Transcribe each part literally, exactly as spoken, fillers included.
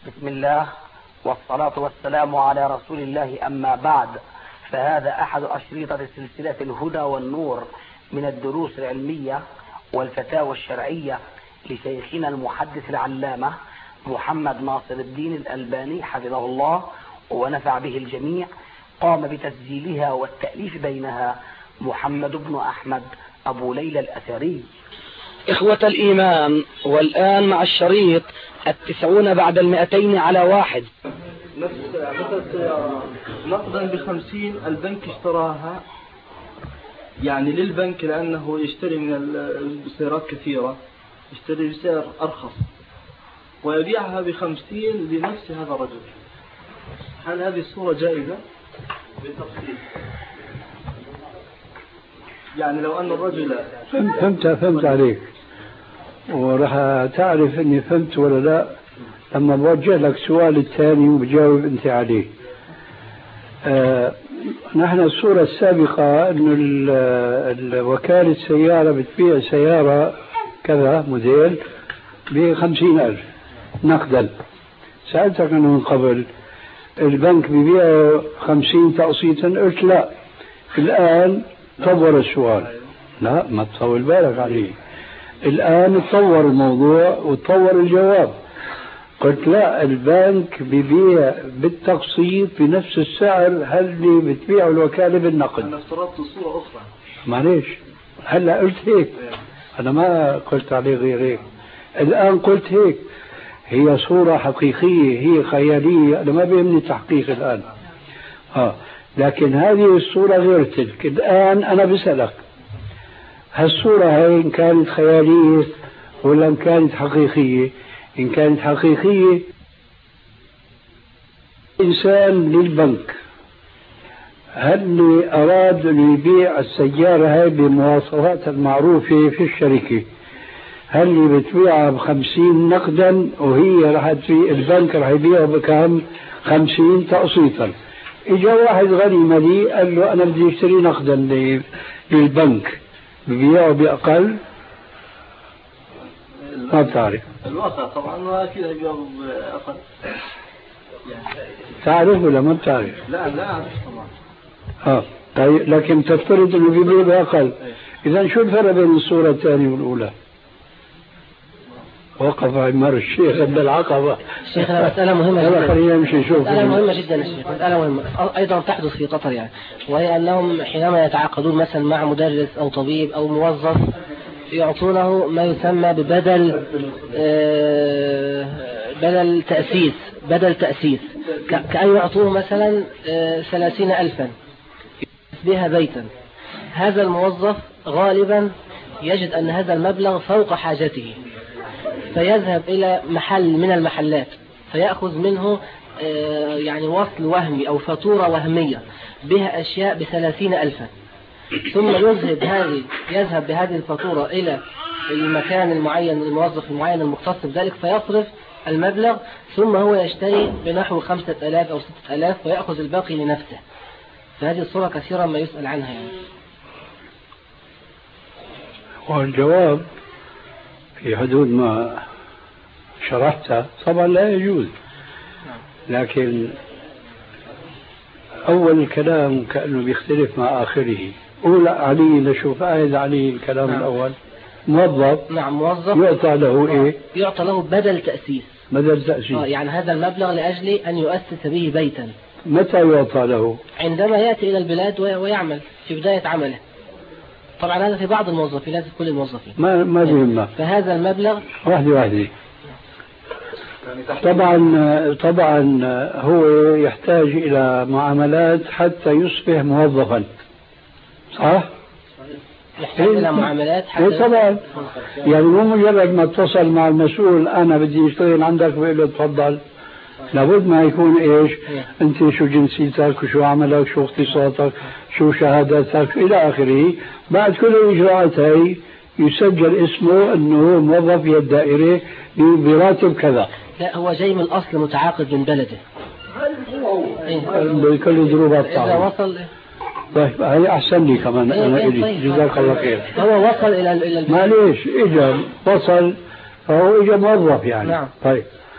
بسم الله والصلاة والسلام على رسول الله، أما بعد، فهذا أحد أشريطة سلسلة الهدى والنور من الدروس العلمية والفتاوى الشرعية لشيخنا المحدث العلامة محمد ناصر الدين الألباني حفظه الله ونفع به الجميع. قام بتسجيلها والتأليف بينها محمد بن أحمد أبو ليلى الأثري. إخوة الإيمان، والآن مع الشريط التسعون بعد المئتين على واحد. نفس مثل سيارة نقدا بخمسين البنك اشتراها يعني للبنك لأنه يشتري من السيارات كثيرة، يشتري بسعر أرخص ويبيعها بخمسين لنفس هذا الرجل. هل هذه الصورة جائزة؟ بالتفصيل يعني لو أن الرجل فهمت فهمت عليك، وراح تعرف إني فهمت ولا لا لما بوجه لك سؤال الثاني وبجاوب أنت عليه. آه نحن الصورة السابقة إنه الوكالة السيارة بتبيع سيارة كذا موديل بخمسين ألف نقدا. سألتك أنه من قبل البنك بيبيع خمسين تقسيطا، قلت لا. الآن طور السؤال، لا ما تطول بالك عليه، الآن تطور الموضوع وتطور الجواب. قلت لا، البنك بيبيع بالتقسيط بنفس السعر هل اللي بتبيعه الوكالة بالنقد. أنا افترضت صورة أخرى. معليش، هلا قلت هيك، أنا ما قلت عليه غير هيك. الآن قلت هيك، هي صورة حقيقية، هي خيالية، أنا ما بيهمني تحقيق الآن. آه لكن هذه الصورة غير تلك. الآن أنا بسألك، هالصورة هاي إن كانت خيالية ولا إن كانت حقيقية؟ إن كانت حقيقية، إنسان للبنك هل أراد أن يبيع السيارة هاي بمواصفات المعروفة في الشركة، هل اللي بتبيعها بخمسين نقدا وهي راح تبيع البنك راح يبيعها بكم؟ خمسين تقسيطا. إجا واحد غني مليء قال له أنا بدي أشتري نقدا للبنك، ببيعه بأقل؟ ما بتعرف الواقع طبعا واكيد بيبيعه بأقل. تعرف ولا ما بتعرف؟ لا لا أعرف طبعا. اه طيب، لكن تفترض انه بيبيع بأقل. اذا شو الفرق بين الصورة الثانية والأولى؟ وقف عمار الشيخ عند العقبة. شيخنا مسألة مهمة جدا. خلينا نمشي نشوف. مسألة مهمة جدا يا شيخ، مسألة مهمة أيضا تحدث في قطر يعني، وهي أنهم حينما يتعاقدون مثلا مع مدرس أو طبيب أو موظف يعطونه ما يسمى ببدل بدل تأسيس بدل تأسيس كأن يعطوه مثلا ثلاثين ألفا بها بيتا. هذا الموظف غالبا يجد أن هذا المبلغ فوق حاجته، فيذهب إلى محل من المحلات فيأخذ منه يعني وصل وهمي أو فاتورة وهمية بها أشياء بثلاثين ألفا، ثم يذهب هذه يذهب بهذه الفاتورة إلى المكان المعين، الموظف المعين المختص بذلك، فيصرف المبلغ، ثم هو يشتري بنحو خمسة آلاف أو ستة آلاف ويأخذ الباقي لنفسه. فهذه الصورة كثيرا ما يسأل عنها يعني. والجواب في حدود ما شرحته طبعا لا يجوز، لكن أول الكلام كأنه بيختلف مع آخره. أولى علي نشوف آية علي الكلام نعم. الأول موظف نعم موظف يعطى له إيه؟ يعطى له بدل تأسيس. بدل تأسيس آه يعني هذا المبلغ لأجل أن يؤسس به بيتا. متى يعطى له؟ عندما يأتي إلى البلاد ويعمل في بداية عمله. طبعا هذا في بعض الموظفين، ليس كل الموظفين. ما ما بيهمنا. فهذا المبلغ واحدة واحدة. طبعا طبعا هو يحتاج إلى معاملات حتى يصبح موظفا، صح؟ يحتاج إلى معاملات حتى طبعا يعني مو مجرد ما اتصل مع المسؤول أنا بدي أشتغل عندك بقول له تفضل، لابد ما يكون إيش؟ أنت شو جنسيتك وشو عملك شو اختصاصك شو شهاداتك إلى آخره. بعد كل الإجراءات هاي يسجل اسمه أنه موظف في الدائرة براتب كذا. لا هو جاي من الأصل متعاقد من بلده بكل ظروفات إذا وصل. طيب هي أحسن لي كمان أنا إلي جزاك الله خير. هو وصل إلى إلى معليش إجا وصل فهو إجا موظف يعني. نعم. طيب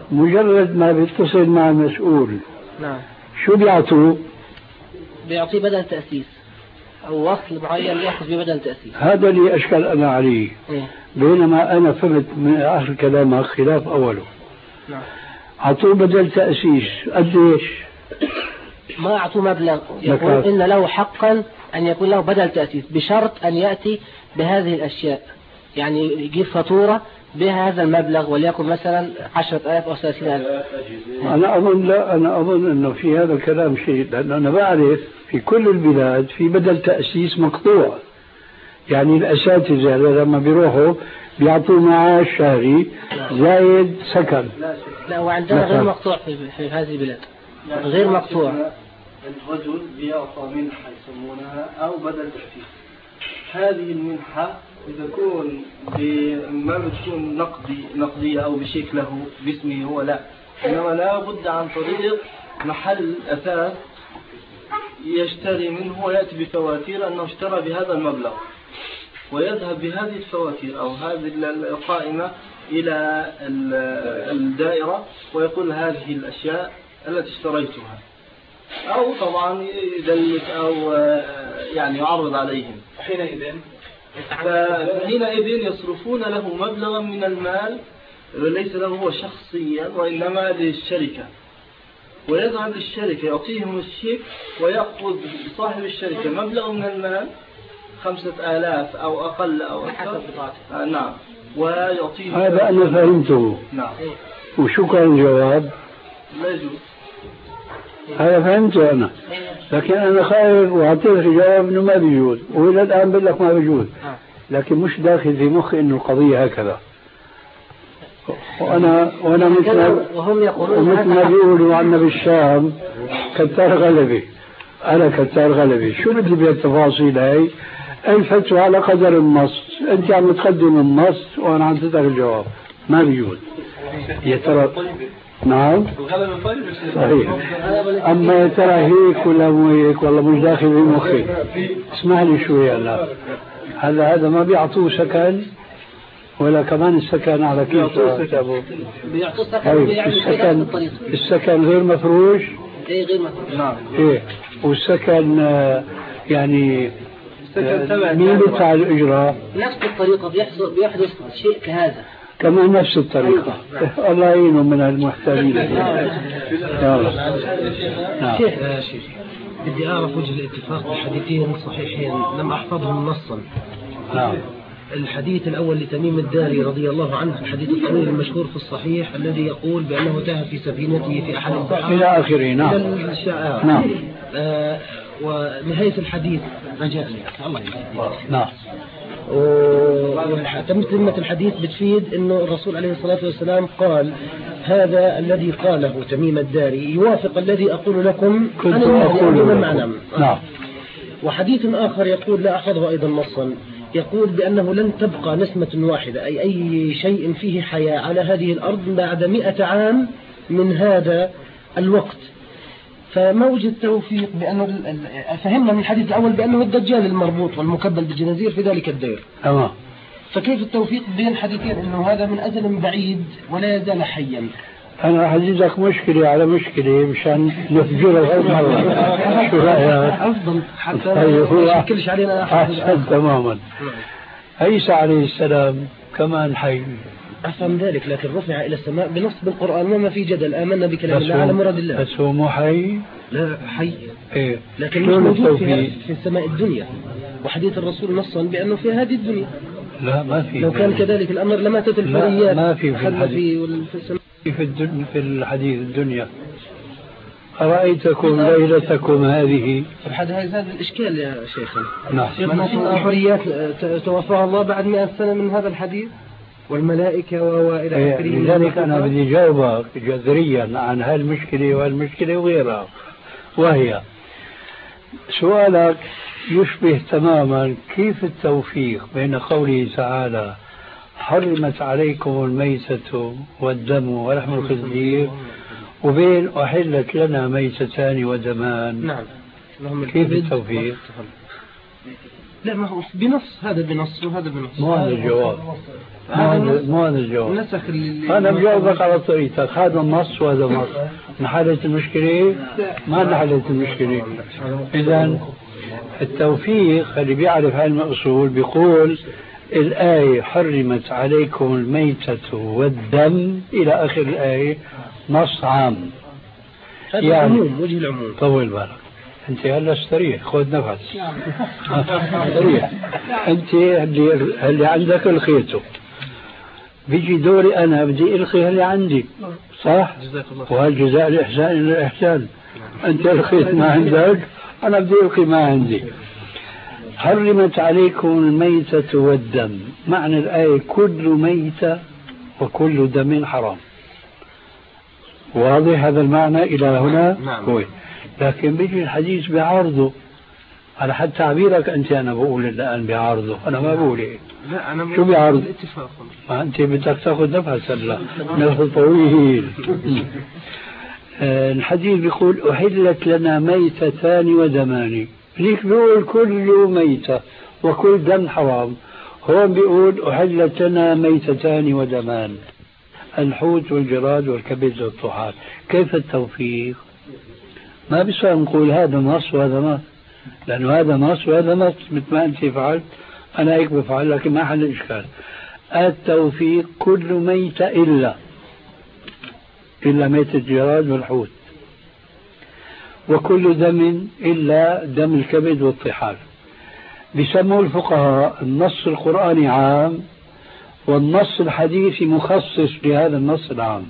مجرد ما بيتصل مع المسؤول نعم شو بيعطوه؟ بيعطيه بدل تأسيس أو وصل معين يأخذ ببدل تأسيس. هذا اللي أشكل أنا عليه. إيه؟ بينما أنا فهمت من آخر كلامك خلاف أوله. نعم. أعطوه بدل تأسيس قديش؟ ما أعطوه مبلغ يقول إن له حقا أن يكون له بدل تأسيس بشرط أن يأتي بهذه الأشياء، يعني يجيب فاتورة بهذا المبلغ وليكن مثلا عشرة آلاف أو ثلاثين ألف. أنا أظن لا أنا أظن أنه في هذا الكلام شيء، لأن أنا بعرف في كل البلاد في بدل تأسيس مقطوع، يعني الأساتذة لما بيروحوا بيعطوا معاش شهري زايد سكن. لا وعندنا غير مقطوع في, في هذه البلاد، غير مقطوع. الرجل بيعطى منحة يسمونها أو بدل تأسيس. هذه المنحة بتكون ما بتكون نقدي نقدية أو بشيك له باسمه هو، لا، إنما لا بد عن طريق محل أثاث يشتري منه ويأتي بفواتير أنه اشترى بهذا المبلغ، ويذهب بهذه الفواتير أو هذه القائمة إلى الدائرة ويقول هذه الأشياء التي اشتريتها، أو طبعا يدلك أو يعني يعرض عليهم. حينئذ فحينئذ يصرفون له مبلغا من المال ليس له هو شخصيا وإنما للشركة، ويذهب للشركة يعطيهم الشيك ويأخذ صاحب الشركة مبلغ من المال خمسة آلاف أو أقل أو أكثر. آه نعم. ويعطيهم هذا أنا فهمته. نعم. وشو كان الجواب؟ لا يجوز. هذا فهمته أنا، لكن أنا خايف وأعطيك جواب إنه ما بيجوز، وإلى الآن بقول لك ما بيجوز، لكن مش داخل في مخي إنه القضية هكذا. وأنا وأنا مثل وهم يقولون ومثل ما بيقولوا عنا بالشام كتار غلبي، أنا كتار غلبي، شو بدي بالتفاصيل هاي؟ الفتوى على قدر النص، أنت عم تقدم النص وأنا عم تترك الجواب، ما بيجوز. يا ترى نعم صحيح، أما يا ترى هيك ولا مو هيك والله مش داخل في مخي. اسمح لي شوي هلا، هلا هذا ما بيعطوه سكن ولا كمان السكن على كيف؟ بيعطوه سكن. السكن السكن غير مفروش. ايه غير مفروش. نعم. ايه والسكن يعني مين بيدفع الإجراء؟ نفس الطريقة بيحصل بيحدث شيء كهذا. كمان نفس الطريقة. الله يعينهم من المحتالين. نعم. شيخ بدي أعرف وجه الاتفاق بحديثين صحيحين لم أحفظهم نصا. نعم. الحديث الأول لتميم الداري رضي الله عنه، الحديث الطويل المشهور في الصحيح الذي يقول بأنه تاه في سفينته في أحد البحار إلى آخره. نعم. نعم. آه ونهاية الحديث رجعني الله يجزيك. نعم. وتمت الحديث بتفيد انه الرسول عليه الصلاة والسلام قال هذا الذي قاله تميم الداري يوافق الذي اقول لكم كنت اقول معنا. نعم. وحديث اخر يقول لا احفظه ايضا نصا، يقول بانه لن تبقى نسمة واحدة اي اي شيء فيه حياة على هذه الارض بعد مئة عام من هذا الوقت. فما وجد توفيق بأنه فهمنا من الحديث الأول بأنه الدجال المربوط والمكبل بالجنازير في ذلك الدير. تمام. فكيف التوفيق بين الحديثين أنه هذا من أزل بعيد ولا يزال حيا؟ أنا حجزك مشكلة على مشكلة مشان نفجرها مرة. شو رأيك؟ أفضل حتى ما يشكلش علينا أحد. تماما. عيسى عليه السلام كمان حي. أفهم ذلك، لكن رفع إلى السماء بنص بالقرآن وما في جدل، آمنا بكلام الله على مراد الله. بس هو مو حي؟ لا حي. إيه. لكن مش موجود في, في السماء الدنيا، وحديث الرسول نصا بأنه في هذه الدنيا. لا ما في. لو كان كذلك الأمر لما تت الفريات. ما في في الحديث. في, السماء. في, الدن في الحديث الدنيا. أرأيتكم ليلتكم هذه. هذا الإشكال يا شيخنا. نعم. الحريات توفاها الله بعد مئة سنة من هذا الحديث. والملائكة وإلى آخره. لذلك أنا بدي جاوبك جذريا عن هالمشكلة والمشكلة وغيرها، وهي سؤالك يشبه تماما كيف التوفيق بين قوله تعالى حرمت عليكم الميتة والدم ولحم الخنزير وبين أحلت لنا ميتتان ودمان. نعم. كيف التوفيق؟ لا ما هو بنص، هذا بنص وهذا بنص. ما هذا الجواب. مو هذا الجواب. أنا بجاوبك على طريقتك، هذا نص وهذا نص. انحلت المشكلة؟ ما انحلت المشكلة. إذا التوفيق اللي بيعرف علم الأصول بيقول الآية حرمت عليكم الميتة والدم إلى آخر الآية نص عام. هذا يعني العموم، وجه العموم. طول بالك أنت هلا استريح، خذ نفس استريح. أنت اللي, اللي عندك الخيته، بيجي دوري أنا بدي ألقي اللي عندي، صح؟ وهالجزاء الإحسان إلى الإحسان. أنت الخيت ما عندك، أنا بدي ألقي ما عندي. حرمت عليكم الميتة والدم، معنى الآية كل ميتة وكل دم حرام. واضح هذا المعنى إلى هنا؟ نعم. لكن بيجي الحديث بعارضه على حد تعبيرك أنت. أنا بقول الآن بعارضه، أنا ما بقول إيه. لا أنا شو بعارض؟ ما أنت بدك تأخذ نفس هلا، نفس طويل. الحديث بيقول أحلت لنا ميتتان ودمان، ليك بيقول كل ميتة وكل دم حرام، هون بيقول أحلت لنا ميتتان ودمان، الحوت والجراد والكبد والطحال. كيف التوفيق؟ ما بيصير نقول هذا نص وهذا نص، لأنه هذا نص وهذا نص مثل ما أنت فعلت أنا هيك بفعل، لكن ما حل الإشكال. التوفيق كل ميتة إلا إلا ميتة الجراد والحوت، وكل دم إلا دم الكبد والطحال. بيسموه الفقهاء النص القرآني عام والنص الحديثي مخصص لهذا النص العام.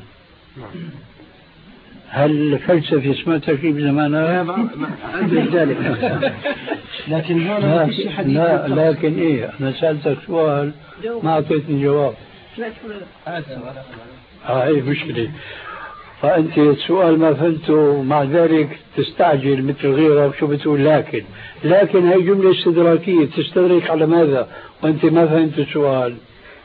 هل الفلسفة سمعتها شيء بزمانها؟ ذلك لكن هون ما في حديث. لا لكن إيه، أنا سألتك سؤال ما أعطيتني جواب. آه إيه مشكلة. فأنت السؤال ما فهمته، مع ذلك تستعجل مثل غيرك. شو بتقول لكن؟ لكن هي جملة استدراكية تستدرك على ماذا وأنت ما فهمت السؤال.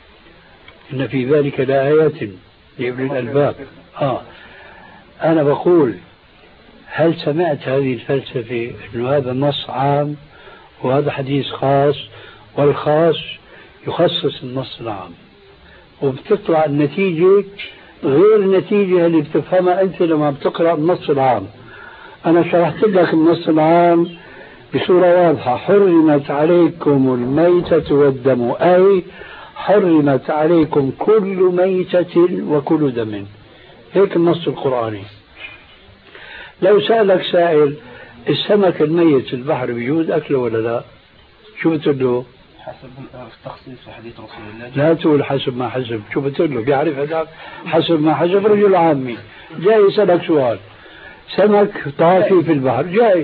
إن في ذلك لآيات لأولي الألباب. آه أنا بقول هل سمعت هذه الفلسفة أنه هذا نص عام وهذا حديث خاص، والخاص يخصص النص العام، وبتطلع النتيجة غير النتيجة اللي بتفهمها أنت لما بتقرأ النص العام. أنا شرحت لك النص العام بصورة واضحة: حرمت عليكم الميتة والدم، أي حرمت عليكم كل ميتة وكل دم. هيك النص القرآني. لو سألك سائل السمك الميت في البحر بيجوز أكله ولا لا؟ شو بتقول له؟ حسب التخصيص في حديث رسول الله. لا تقول حسب ما حسب. شو بتقول له؟ بيعرف هذاك حسب ما حسب. رجل عامي جاي يسألك سؤال: سمك طافي في البحر، جاي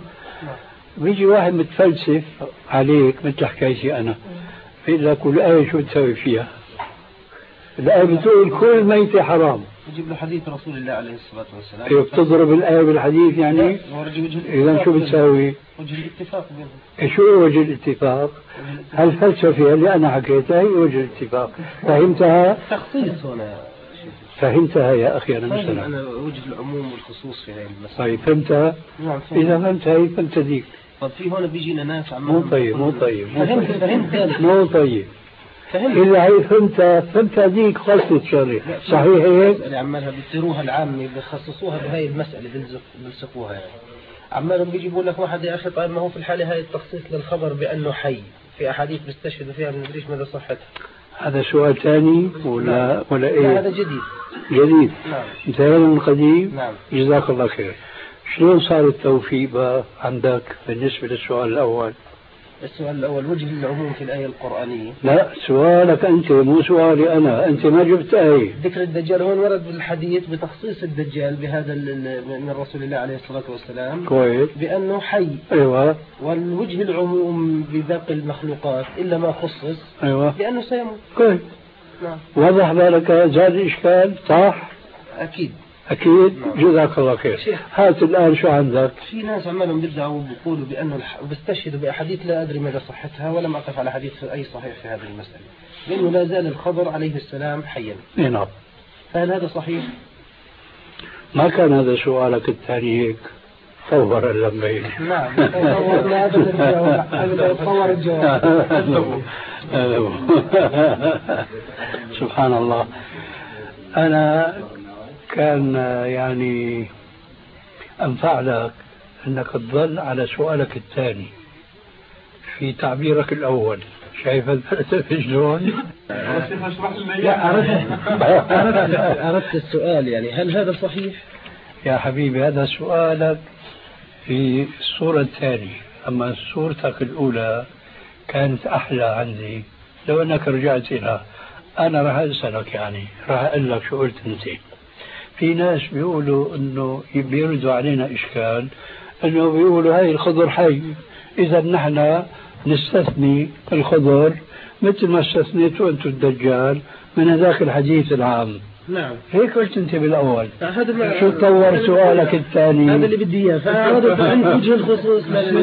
بيجي واحد متفلسف عليك مثل حكايتي أنا، بيقول لك الآية شو تسوي فيها؟ الآية بتقول كل ميت حرام. يجيب له حديث رسول الله عليه الصلاة والسلام. ايوه بتضرب الآية بالحديث يعني. إذا شو بتسوي؟ وجه الاتفاق بينهم. شو وجه الاتفاق؟ هالفلسفة اللي أنا حكيتها هي وجه الاتفاق. فهمتها؟ تخصيص هنا. فهمتها يا أخي أنا مثلا. أنا وجه العموم والخصوص في هذه المسألة. طيب فهمتها؟ نعم. إذا فهمتها هي فهمت ذيك. طب في هون بيجينا ناس عم. مو طيب مو طيب. فهمت فهمت. مو طيب. فهمت. إذا هي فهمتها فهمتها ذيك خلصت شري. صحيح هيك؟ اللي عمالها بيصيروها العامة بيخصصوها بهاي المسألة بيلزق بيلصقوها يعني. عمالهم بيجيبوا لك واحد يا أخي طيب ما هو في الحالة هاي التخصيص للخبر بأنه حي، في أحاديث بيستشهدوا فيها ما ندريش مدى صحتها. هذا سؤال ثاني ولا ولا إيه؟ لا هذا جديد. جديد. نعم. مثال من قديم. نعم. جزاك الله خير. شلون صار التوفيق بقى عندك بالنسبة للسؤال الأول؟ السؤال الأول وجه العموم في الآية القرآنية. لا سؤالك أنت مو سؤالي أنا، أنت ما جبت آية. ذكر الدجال هون ورد بالحديث بتخصيص الدجال بهذا من رسول الله عليه الصلاة والسلام. كويس. بأنه حي. أيوة. والوجه العموم بباقي المخلوقات إلا ما خصص. أيوة. بأنه سيموت. كويس. نعم. وضح بالك زاد الإشكال صح؟ أكيد. أكيد. نعم. جزاك الله خير. هات الآن شو عندك؟ في ناس عمالهم بيرجعوا بيقولوا بأنه الح... بيستشهدوا بأحاديث لا أدري مدى صحتها ولم أقف على حديث أي صحيح في هذه المسألة، لأنه لا زال الخضر عليه السلام حيا. نعم. فهل هذا صحيح؟ ما كان هذا سؤالك الثاني هيك؟ طور اللمبين. نعم طور لا أبدا طور الجواب. سبحان الله. أنا كان يعني أنفع لك أنك تظل على سؤالك الثاني في تعبيرك الأول. شايف الفلسفة شلون؟ لا أردت أردت السؤال يعني هل هذا صحيح؟ يا حبيبي هذا سؤالك في الصورة الثانية، أما صورتك الأولى كانت أحلى عندي. لو أنك رجعت إلى أنا راح أسألك يعني راح أقول لك شو قلت أنت. في ناس بيقولوا إنه بيردوا علينا إشكال إنه بيقولوا هاي الخضر حي، إذا نحن نستثني الخضر مثل ما استثنيتوا أنتم الدجال من هذاك الحديث العام. نعم هيك قلت أنت بالأول. هذا شو تطور سؤالك الثاني؟ هذا اللي بدي إياه. فأردت أن وجه الخصوص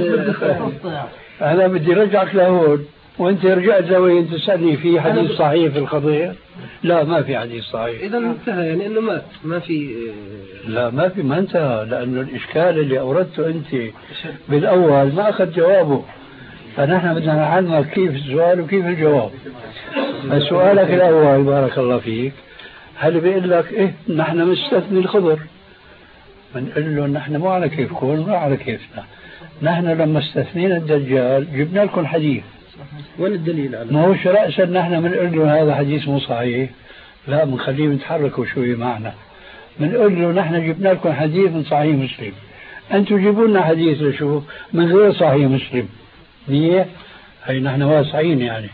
أنا بدي رجعك لهون وأنت رجعت لوين تسألني في حديث صحيح في القضية؟ لا ما في حديث صحيح. إذا انتهى يعني إنه مات ما في. لا ما في ما انتهى، لأنه الإشكال اللي أوردته أنت بالأول ما أخذ جوابه، فنحن بدنا نعلمك كيف السؤال وكيف الجواب. سؤالك الأول بارك الله فيك هل بيقول لك إيه نحن مستثني الخضر؟ بنقول له نحن مو على كيفكم مو على كيفنا. نحن لما استثنينا الدجال جبنا لكم حديث. وين الدليل على؟ ما هوش رأسا نحن بنقول له هذا حديث مو صحيح، لا بنخليهم يتحركوا شوي معنا. بنقول له نحن جبنا لكم حديث من صحيح مسلم، أنتم جيبوا لنا حديث لشو من غير صحيح مسلم. دي هي نحن واسعين يعني.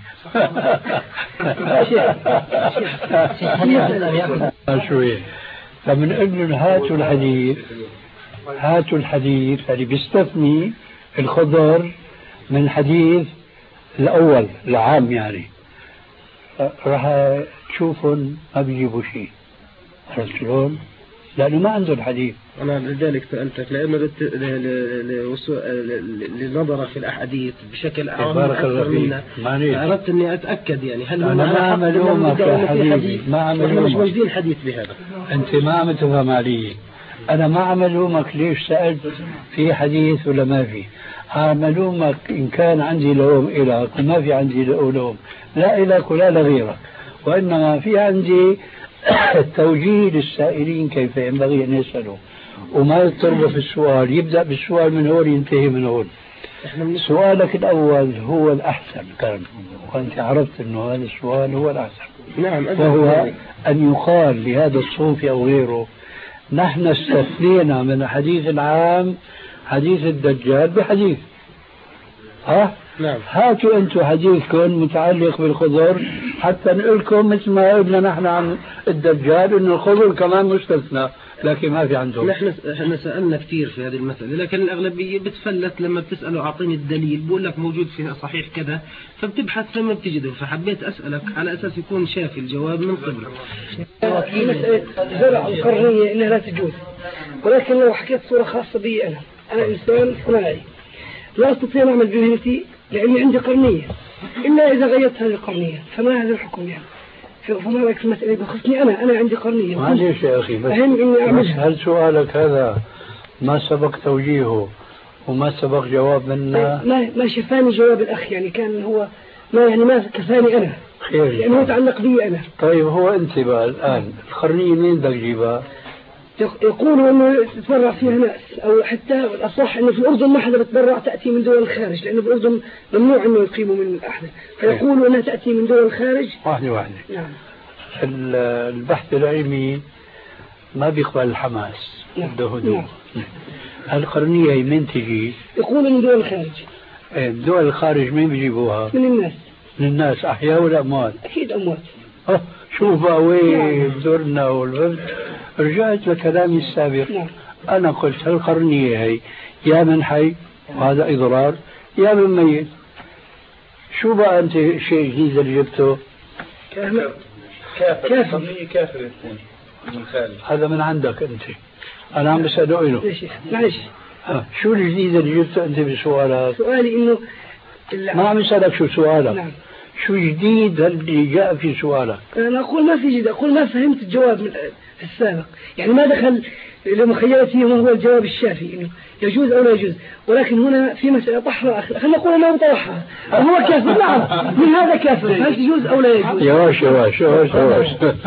شوي فبنقول له هاتوا الحديث هاتوا الحديث اللي بيستثني الخضر من الحديث الأول العام يعني. راح تشوفهم ما بيجيبوا شيء. عرفت شلون؟ لأنه ما عنده الحديث. أنا لذلك سألتك لأنه لنظر في الأحاديث بشكل أعم أكثر منا، أردت أني أتأكد يعني هل أنا ما عم ألومك يا حبيبي، ما عم ألومك. مش موجودين حديث بهذا. أنت ما عم تفهم علي. أنا ما عم ألومك ليش سألت في حديث ولا ما في. عم ألومك إن كان عندي لوم إلك وما في عندي لوم لا إلك ولا لغيرك، وإنما في عندي توجيه للسائلين كيف ينبغي أن يسألوا وما يضطروا في السؤال. يبدأ بالسؤال من هون ينتهي من هون. سؤالك الأول هو الأحسن كان، وأنت عرفت أنه هذا السؤال هو الأحسن. نعم. وهو أن يقال لهذا الصوفي أو غيره نحن استثنينا من الحديث العام حديث الدجال بحديث. ها؟ نعم. هاتوا أنتم حديثكم متعلق بالخضر حتى نقول لكم مثل ما قلنا نحن عن الدجال إنه الخضر كمان مستثنى، لكن ما في عندهم. نحن احنا سألنا كثير في هذه المسألة، لكن الأغلبية بتفلت لما بتسأله أعطيني الدليل بقول لك موجود في صحيح كذا، فبتبحث فما بتجده. فحبيت أسألك على أساس يكون شافي الجواب من قبلك. في مسألة زرع القرنية إنها لا تجوز، ولكن لو حكيت صورة خاصة بي أنا أنا إنسان صناعي لا أستطيع أن أعمل بمهنتي لأني عندي قرنية إلا إذا غيرت هذه القرنية، فما هذا الحكم يعني؟ فما رأيك في المسألة بخصني أنا أنا عندي قرنية. معليش يا أخي بس, بس هل سؤالك هذا ما سبق توجيهه وما سبق جواب منا؟ ما ما شفاني جواب الأخ يعني كان هو ما يعني ما كفاني أنا خير لأنه يعني يتعلق بي أنا. طيب هو أنت بقى الآن القرنية مين بدك تجيبها؟ يقولوا انه تتبرع فيها ناس، او حتى الاصح انه في الاردن ما حدا بتبرع تاتي من دول الخارج، لانه بالاردن ممنوع انه يقيموا من احد، فيقولوا انها تاتي من دول الخارج. واحده واحده. نعم. البحث العلمي ما بيقبل الحماس، بده هدوء. نعم. القرنيه هي من تجي؟ يقولوا من دول الخارج. ايه دول الخارج مين بيجيبوها؟ من الناس. من الناس احياء ولا اموات؟ اكيد اموات. اه شوف بقى وين زرنا والفرد. رجعت لكلامي السابق. نعم. أنا قلت هالقرنية هي يا من حي وهذا إضرار يا من ميت. شو بقى أنت شيء جديد اللي جبته؟ كافر. كافر. كافر من خارج. هذا من عندك أنت. أنا عم بسأله له. معلش. شو الجديد اللي جبته أنت بسؤالك؟ سؤالي إنه ما عم يسألك شو سؤالك. نعم. شو جديد اللي جاء في سؤالك؟ أنا أقول ما في جديد، أقول ما فهمت الجواب من السابق، يعني ما دخل لمخيلتي ما هو الجواب الشافي إنه يجوز أو لا يجوز، ولكن هنا في مسألة طحرة خلينا نقول أنه طرحها هو كافر. نعم من هذا كافر، هل يجوز أو لا يجوز؟ يواش يواش يواش يواش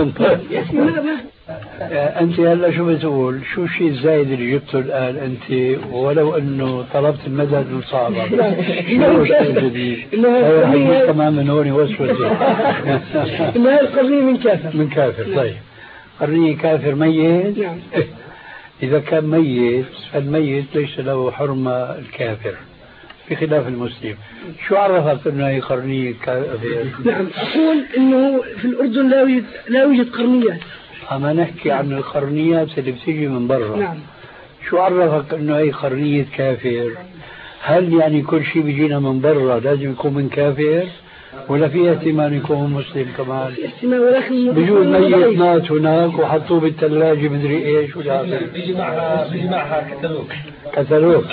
أنت هلا شو بتقول؟ شو الشيء الزايد اللي جبته الآن أنت ولو أنه طلبت المدد وصعبة؟ شو الشيء الجديد؟ هذا حديث كمان من هون وسوسة. إنها القرنية من كافر. من كافر. طيب قرنية كافر ميت؟ نعم. إذا كان ميت فالميت ليس له حرمة الكافر بخلاف المسلم. شو عرفك أنه هي قرنية كافر؟ نعم أقول أنه في الأردن لا يوجد لا يوجد قرنيات. أما نحكي عن القرنيات اللي بتيجي من برا. نعم. شو عرفك أنه هي قرنية كافر؟ هل يعني كل شيء بيجينا من برا لازم يكون من كافر؟ ولا في احتمال يكون مسلم كمان؟ في احتمال، ولكن بيجوز ميت مات هناك وحطوه بالثلاجة مدري ايش ولا بيجي معها بيجي معها كتالوج كتالوج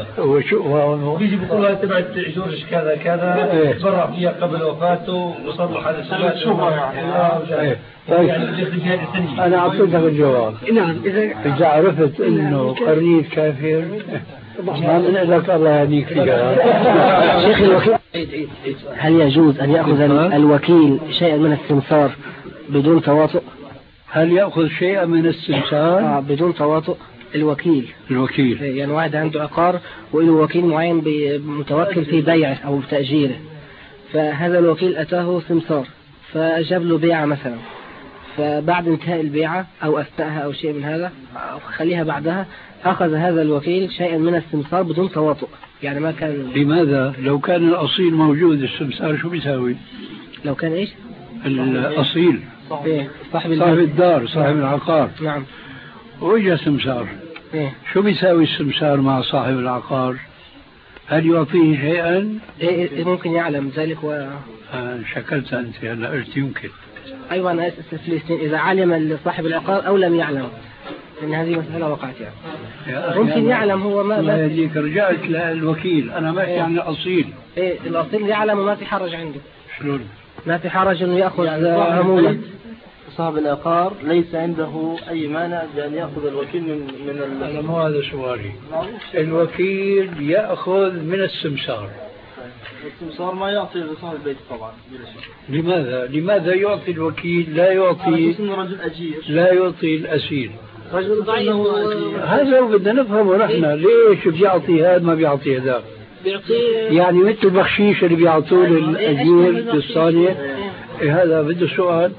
وشو بيجي بيقولها تبعت جورج كذا كذا برع فيها قبل وفاته وصلوا على السبات شهرة يعني. طيب أنا أعطيتك الجواب. نعم. إذا إذا عرفت إنه قرنية كافر ما من لك الله يهنيك فيها. شيخ الوكيل، هل يجوز أن يأخذ الوكيل شيئا من السمسار بدون تواطؤ؟ هل يأخذ شيئا من السمسار؟ آه بدون تواطؤ الوكيل. الوكيل يعني واحد عنده عقار وله وكيل معين متوكل في بيعه أو تأجيره، فهذا الوكيل أتاه سمسار فجاب له بيعة مثلا، فبعد انتهاء البيعة أو أثناءها أو شيء من هذا أو خليها بعدها أخذ هذا الوكيل شيئا من السمسار بدون تواطؤ، يعني ما كان. لماذا؟ لو كان الأصيل موجود السمسار شو بيساوي؟ لو كان إيش؟ الأصيل إيه؟ صاحب, صاحب الدار صاحب العقار. نعم. وإجا سمسار. إيه؟ شو بيساوي السمسار مع صاحب العقار؟ هل يعطيه شيئا؟ إيه ممكن يعلم ذلك و... آه شكلت أنت هلا قلت يمكن. أيوة أنا أسأل فلسطين إذا علم صاحب العقار أو لم يعلم، إن هذه مسألة وقعت يعني. ممكن يعلم هو ما ما يديك رجعت للوكيل. أنا ما أحكي عن الأصيل. إيه الأصيل يعلم وما في حرج عنده. شلون؟ ما في حرج إنه يأخذ يعني عمولة. صاحب العقار ليس عنده أي مانع بأن يأخذ الوكيل من من ال... أنا مو هذا سؤالي. الوكيل يأخذ من السمسار. السمسار ما يعطي لصاحب البيت طبعا. لماذا؟ لماذا يعطي الوكيل لا يعطي رجل أجير لا يعطي الأسيل؟ رجل ضعيف. هذا هو بدنا نفهمه نحن. ليش بيعطي هذا ما بيعطي هذا؟ بيعطيه يعني مثل البخشيش اللي بيعطوه للأجير للصانع. إيه هذا بده سؤال.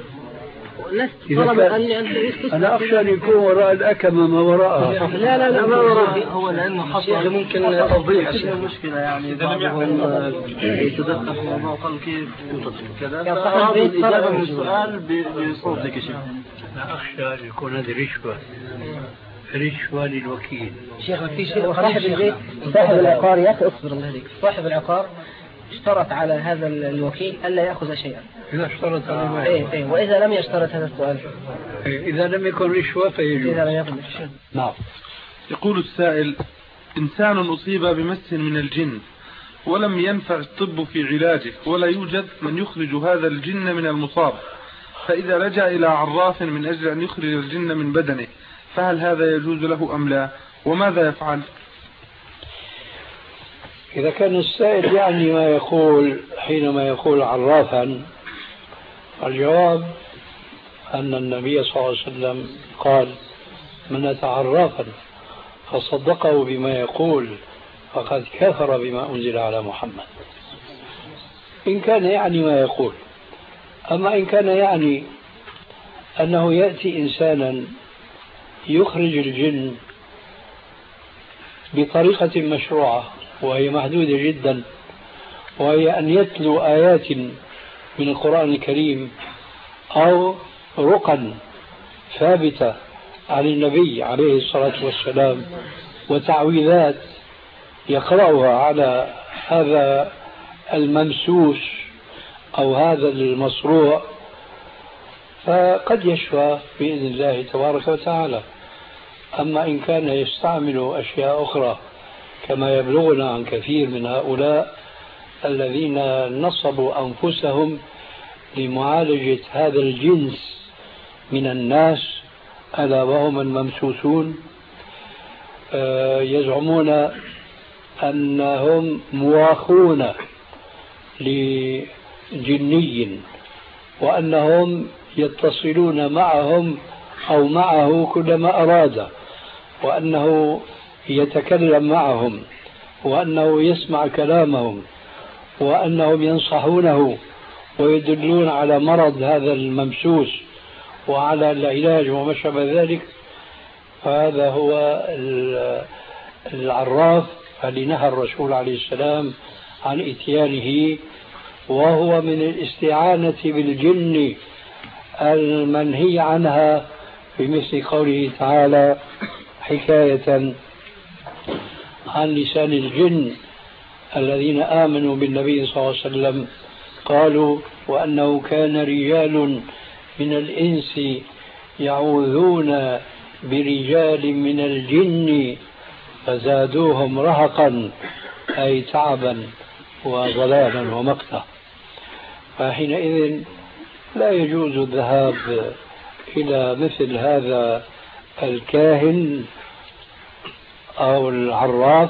أنا أخشى أن يكون وراء الأكمة ما وراءها. لا لا لا ما وراءها. هو لأنه حصل ممكن توضيح المشكلة يعني بعضهم يتدخل في الموضوع وقال كيف كذا فأراد الإجابة من السؤال بصوت ذيك الشيء. أنا أخشى أن يكون هذه رشوة رشوة للوكيل. شيخ في شيء صاحب البيت صاحب العقار يا أخي اصبر الله عليك. صاحب العقار اشترط على هذا الوكيل ألا يأخذ شيئا. إذا اشترط على ما إيه إيه وإذا لم يشترط هذا السؤال إذا لم يكن رشوة فيجوز. إذا لم يكن رشوة. نعم. يقول السائل: إنسان أصيب بمس من الجن ولم ينفع الطب في علاجه ولا يوجد من يخرج هذا الجن من المصاب، فإذا لجأ إلى عراف من أجل أن يخرج الجن من بدنه فهل هذا يجوز له أم لا؟ وماذا يفعل؟ إذا كان السائل يعني ما يقول حينما يقول عرافا، الجواب أن النبي صلى الله عليه وسلم قال: من أتى عرافا فصدقه بما يقول فقد كفر بما أنزل على محمد. إن كان يعني ما يقول. أما إن كان يعني أنه يأتي إنسانا يخرج الجن بطريقة مشروعة وهي محدودة جدا، وهي أن يتلو آيات من القرآن الكريم أو رقا ثابتة عن النبي عليه الصلاة والسلام وتعويذات يقرأها على هذا الممسوس أو هذا المصروع، فقد يشفى بإذن الله تبارك وتعالى. أما إن كان يستعمل أشياء أخرى كما يبلغنا عن كثير من هؤلاء الذين نصبوا أنفسهم لمعالجة هذا الجنس من الناس ألا وهم الممسوسون يزعمون أنهم مواخون لجني وأنهم يتصلون معهم أو معه كلما أراد وأنه يتكلم معهم وأنه يسمع كلامهم وأنهم ينصحونه ويدلون على مرض هذا الممسوس وعلى العلاج وما شابه ذلك. فهذا هو العراف الذي نهى الرسول عليه السلام عن إتيانه، وهو من الاستعانة بالجن المنهي عنها في مثل قوله تعالى حكاية عن لسان الجن الذين آمنوا بالنبي صلى الله عليه وسلم قالوا وأنه كان رجال من الإنس يعوذون برجال من الجن فزادوهم رهقا أي تعبا وضلالا ومقتا. فحينئذ لا يجوز الذهاب إلى مثل هذا الكاهن أو العراف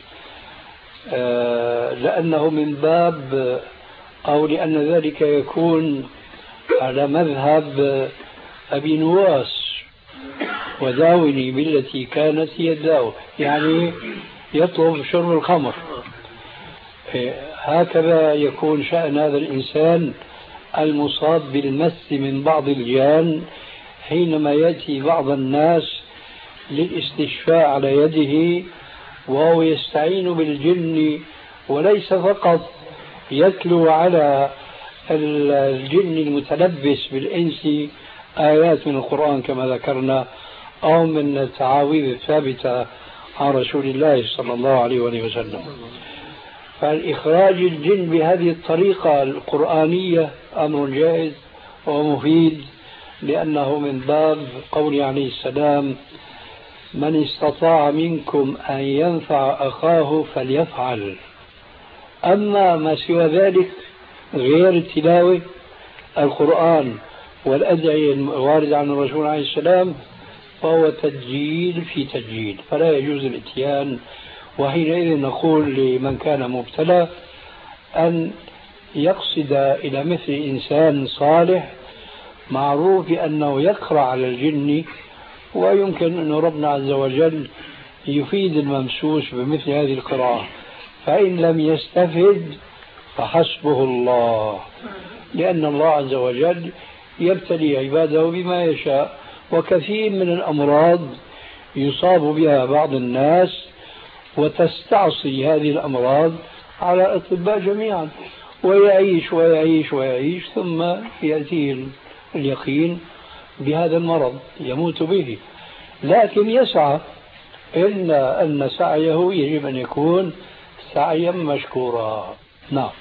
لأنه من باب أو لأن ذلك يكون على مذهب أبي نواس وداوني بالتي كانت هي الداو، يعني يطلب شرب الخمر. هكذا يكون شأن هذا الإنسان المصاب بالمس من بعض الجان حينما يأتي بعض الناس للاستشفاء على يده وهو يستعين بالجن، وليس فقط يتلو على الجن المتلبس بالإنس آيات من القرآن كما ذكرنا أو من التعاويذ الثابتة عن رسول الله صلى الله عليه وسلم. فالإخراج الجن بهذه الطريقة القرآنية أمر جائز ومفيد، لأنه من باب قول عليه السلام من استطاع منكم أن ينفع أخاه فليفعل. أما ما سوى ذلك غير التلاوة القرآن والأدعية الواردة عن الرسول عليه السلام فهو تسجيل في تسجيل، فلا يجوز الاتيان. وحينئذ نقول لمن كان مبتلى أن يقصد إلى مثل إنسان صالح معروف بأنه يقرأ على الجن، ويمكن أن ربنا عز وجل يفيد الممسوس بمثل هذه القراءة، فإن لم يستفد فحسبه الله، لأن الله عز وجل يبتلي عباده بما يشاء. وكثير من الأمراض يصاب بها بعض الناس وتستعصي هذه الأمراض على الأطباء جميعا، ويعيش ويعيش ويعيش ثم يأتيه اليقين بهذا المرض يموت به، لكن يسعى، إلا أن سعيه يجب أن يكون سعيا مشكورا. نعم.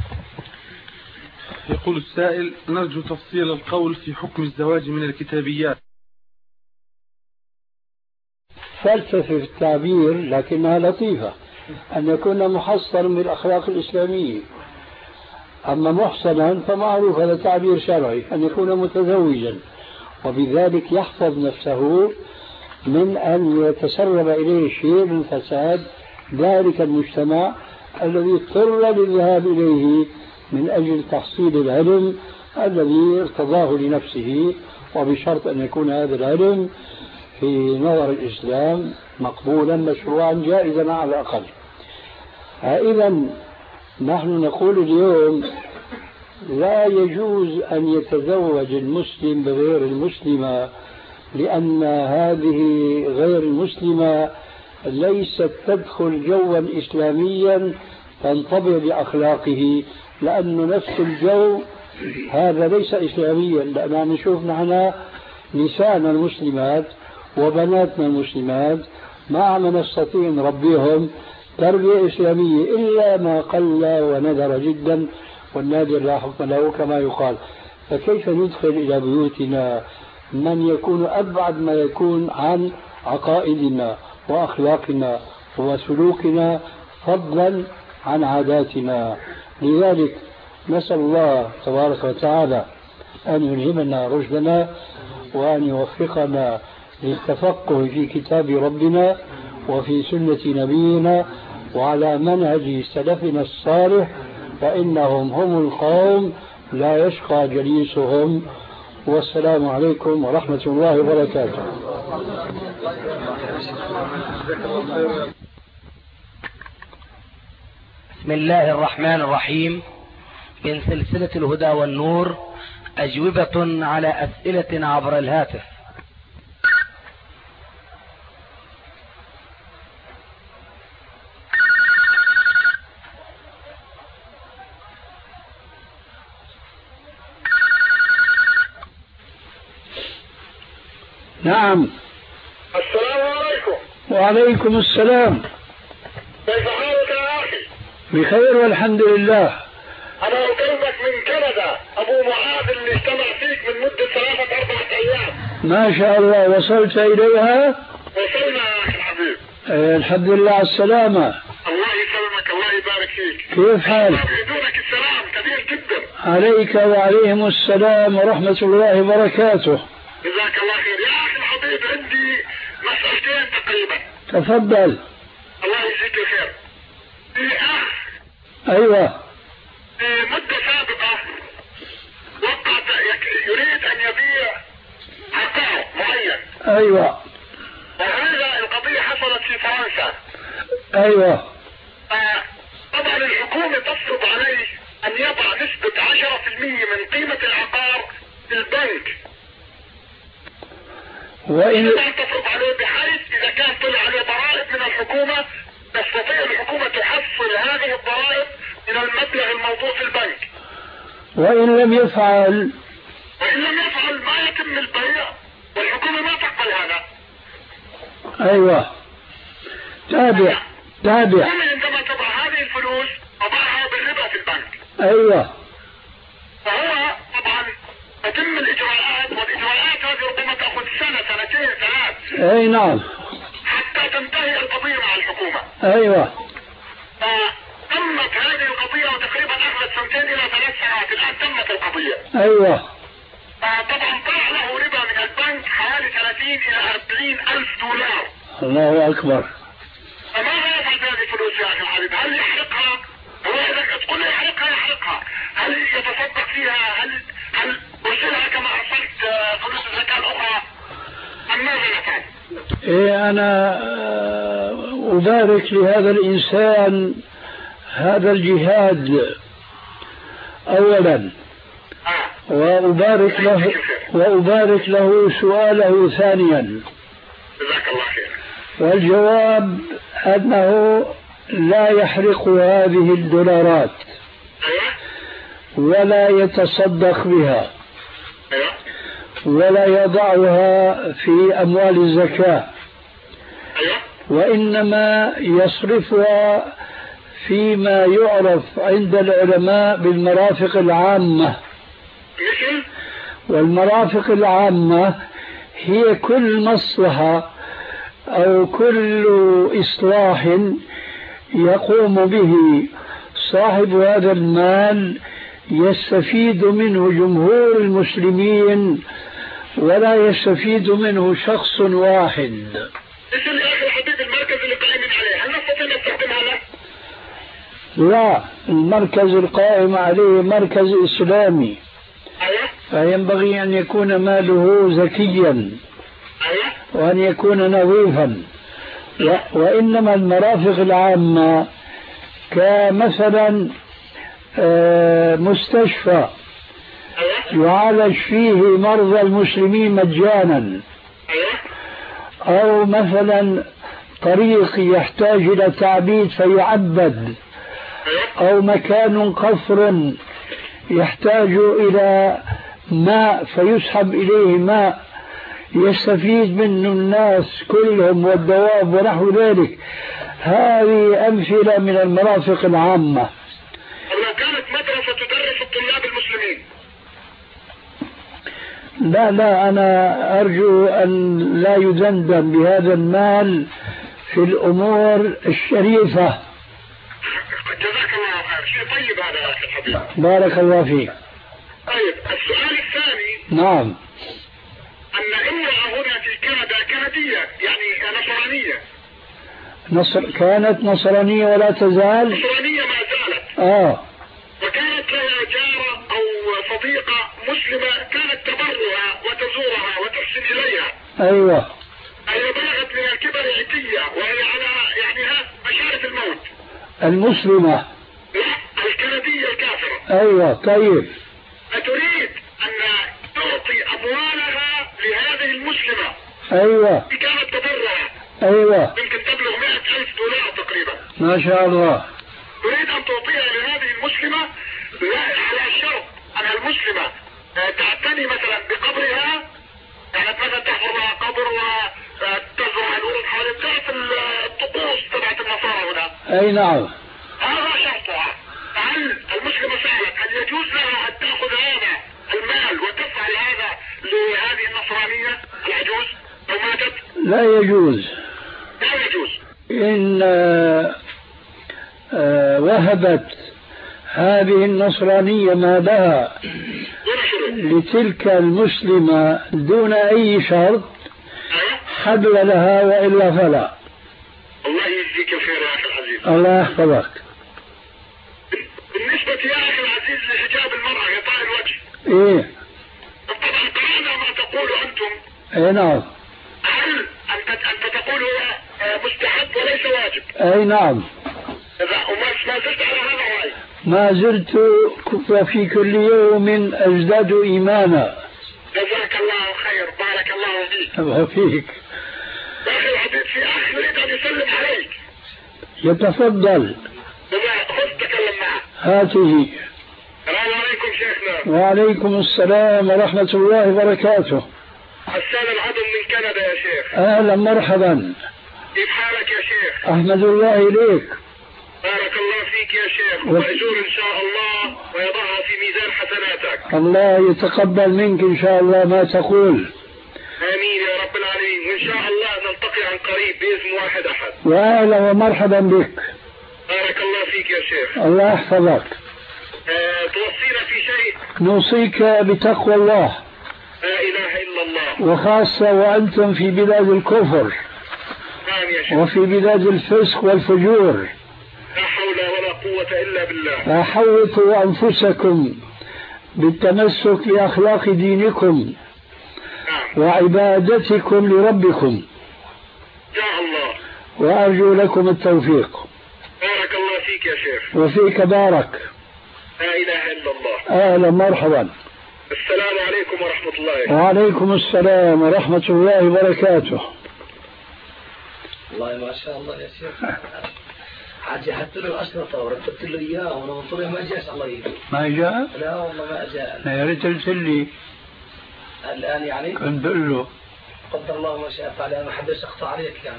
يقول السائل نرجو تفصيل القول في حكم الزواج من الكتابيات. فلسفة في التعبير لكنها لطيفة، أن يكون محصنا بالأخلاق الإسلامية. أما محصنا فمعروف هذا تعبير شرعي، أن يكون متزوجا وبذلك يحفظ نفسه من أن يتسرب إليه شيء من فساد ذلك المجتمع الذي اضطر للذهاب إليه من أجل تحصيل العلم الذي ارتضاه لنفسه، وبشرط أن يكون هذا العلم في نظر الإسلام مقبولا مشروعا جائزا على الأقل. إذا نحن نقول اليوم لا يجوز أن يتزوج المسلم بغير المسلمة، لأن هذه غير المسلمة ليست تدخل جوا إسلاميا تنطبع بأخلاقه، لأنه نفس الجو هذا ليس إسلاميا. لأننا نشوف نحن نساءنا المسلمات وبناتنا المسلمات ما نستطيع نربيهم تربية إسلامية إلا ما قل وندر جدا، والنادر لا حكم له كما يقال. فكيف ندخل إلى بيوتنا من يكون أبعد ما يكون عن عقائدنا وأخلاقنا وسلوكنا فضلا عن عاداتنا؟ لذلك نسأل الله تبارك وتعالى أن يلهمنا رشدنا وأن يوفقنا للتفقه في كتاب ربنا وفي سنة نبينا وعلى منهج سلفنا الصالح، فإنهم هم القوم لا يشقى جليسهم. والسلام عليكم ورحمة الله وبركاته. بسم الله الرحمن الرحيم. من سلسلة الهدى والنور، أجوبة على أسئلة عبر الهاتف. نعم. السلام عليكم. وعليكم السلام. كيف حالك يا أخي؟ بخير والحمد لله. أنا أكلمك من كندا، أبو معاذ اللي اجتمع فيك من مدة ثلاثة أربعة أيام. ما شاء الله، وصلت إليها؟ وصلنا يا أخي الحبيب. آه الحمد لله على السلامة. الله يسلمك، الله يبارك فيك. كيف حالك؟ يدونك السلام كثير جدا. عليك وعليهم السلام ورحمة الله وبركاته. جزاك الله خير يا أخي الحبيب. عندي مسألتين تقريبا. تفضل. الله يجزيك الخير. في أخ أيوة. في مدة سابقة وقع يريد أن يبيع عقار معين. أيوة. وهذا القضية حصلت في فرنسا. أيوة. طبعا الحكومة تفرض عليه أن يضع نسبة عشرة في المية من قيمة العقار في البنك. وإن تفرض عليه بحيث إذا كان طلع عليه ضرائب من الحكومة تستطيع الحكومة تحصل هذه الضرائب من المبلغ الموضوع في البنك. وإن لم يفعل وإن لم يفعل ما يتم البيع، والحكومة ما تقبل هذا. أيوة. تابع تابع. عندما تضع هذه الفلوس تضعها بالربا في البنك. أيوة. فهو طبعا تتم الإجراءات، والإجراءات هذه ربما تأخذ سنة سنتين ثلاث. أي نعم. حتى تنتهي القضية مع الحكومة. أيوة. فتمت هذه القضية وتقريبا أخذت سنتين إلى ثلاث سنوات. الآن تمت القضية. أيوة. طبعا طلع له ربا من البنك حوالي ثلاثين إلى أربعين ألف دولار. الله أكبر. فماذا يفعل بهذه الفلوس يا أخي الحبيب؟ هل يحرقها؟ هو إذا تقول لي يحرقها يحرقها. هل يتصدق فيها؟ هل هل أرسلها كما أرسلت فلوس الزكاة الأخرى؟ أم ماذا نفعل؟ إيه، أنا أبارك لهذا الإنسان هذا الجهاد أولا، وأبارك له وأبارك له سؤاله ثانيا. جزاك الله خير. والجواب أنه لا يحرق هذه الدولارات ولا يتصدق بها ولا يضعها في أموال الزكاة، وإنما يصرفها فيما يعرف عند العلماء بالمرافق العامة. والمرافق العامة هي كل مصلحة أو كل إصلاح يقوم به صاحب هذا المال يستفيد منه جمهور المسلمين ولا يستفيد منه شخص واحد. اسم يا أخي الحبيب المركز اللي قائمين عليه هل نستطيع نستخدمها له؟ لا، المركز القائم عليه مركز إسلامي. أيوة. فينبغي أن يكون ماله زكيا. أيوة. وأن يكون نظيفا. وإنما المرافق العامة كمثلا مستشفى يعالج فيه مرضى المسلمين مجانا، أو مثلا طريق يحتاج إلى تعبيد فيعبد، أو مكان قفر يحتاج إلى ماء فيسحب إليه ماء يستفيد منه الناس كلهم والدواب ونحو ذلك. هذه أمثلة من المرافق العامة. لو كانت مدرسة تدرس الطلاب المسلمين؟ لا لا، أنا أرجو أن لا يدندن بهذا المال في الأمور الشريفة. جزاك الله خير. شيء طيب هذا يا أخي الحبيب. بارك الله فيك. طيب السؤال الثاني. نعم. أن امرأة هنا في كندا كندية يعني نصرانية. نصر كانت نصرانية ولا تزال؟ نصرانية ما زالت. آه. وكانت لها جارة أو صديقة مسلمة كانت تبرها وتزورها وتحسن إليها. أيوة. هي بلغت من الكبر عتية وهي على يعني ها مشارف الموت. المسلمة؟ لا الكندية الكافرة. أيوة طيب. أتريد أن تعطي أموالها لهذه المسلمة. أيوة. كانت تبرها. أيوة. يمكن تبلغ مئة ألف دولار تقريبا. ما شاء الله. تريد أن تعطيها لهذه المسلمة لا على شرط أن المسلمة تعتني مثلا بقبرها، يعني مثلا تحفر لها قبر وتزرع الورد حوالين تعرف الطقوس تبعت النصارى هنا. أي نعم. هذا شرطها. هل المسلمة سألت هل يجوز لها أن تأخذ هذا المال وتفعل هذا لهذه النصرانية العجوز لو ماتت؟ لا يجوز. لا يجوز. إن آه وهبت هذه النصرانية ما لها لتلك المسلمة دون أي شرط حبل لها وإلا فلا. الله يجزيك الخير يا أخي العزيز. الله يحفظك. بالنسبة يا أخي العزيز لحجاب المرأة غطاء الوجه. إيه. طبعا قرأنا ما تقول أنتم. إيه نعم. هل أنت أنت تقول هو مستحب وليس واجب؟ أي نعم. إذا وما ما زلت على هذا الرأي. ما زلت في كل يوم أزداد إيمانا. جزاك الله خير بارك الله فيك. الله فيك. يا أخي العزيز في أخ يريد أن يسلم عليك. يتفضل. خذ تكلم معه. هاته. السلام عليكم شيخنا. وعليكم السلام ورحمة الله وبركاته. حسان العدم من كندا يا شيخ. أهلا مرحبا. كيف حالك يا شيخ؟ أحمد الله إليك. بارك الله فيك يا شيخ. ومأجور إن شاء الله ويضعها في ميزان حسناتك. الله يتقبل منك إن شاء الله ما تقول. آمين يا رب العالمين. وإن شاء الله نلتقي عن قريب بإذن واحد أحد. وأهلا ومرحبا بك. بارك الله فيك يا شيخ. الله يحفظك. أه توصينا في شيء؟ نوصيك بتقوى الله. لا إله إلا الله. وخاصة وأنتم في بلاد الكفر. نعم يا شيخ. وفي بلاد الفسق والفجور. لا حول ولا قوة إلا بالله. فحوطوا أنفسكم بالتمسك بأخلاق دينكم. نعم. وعبادتكم لربكم. يا الله. وأرجو لكم التوفيق. بارك الله فيك يا شيخ. وفيك بارك. لا إله إلا الله. أهلا مرحبا. السلام عليكم ورحمة الله. وعليكم السلام ورحمة الله وبركاته. والله ما شاء الله يا شيخ. حاجة حتى له الأشرطة ورتبت له إياه وأنا منطلع ما جاء الله يجي. ما جاء؟ لا والله ما جاء. يا ريت ترسل لي. الآن يعني؟ كنت بقول له. قدر الله ما شاء فعل. ما حدش أقطع عليك يعني.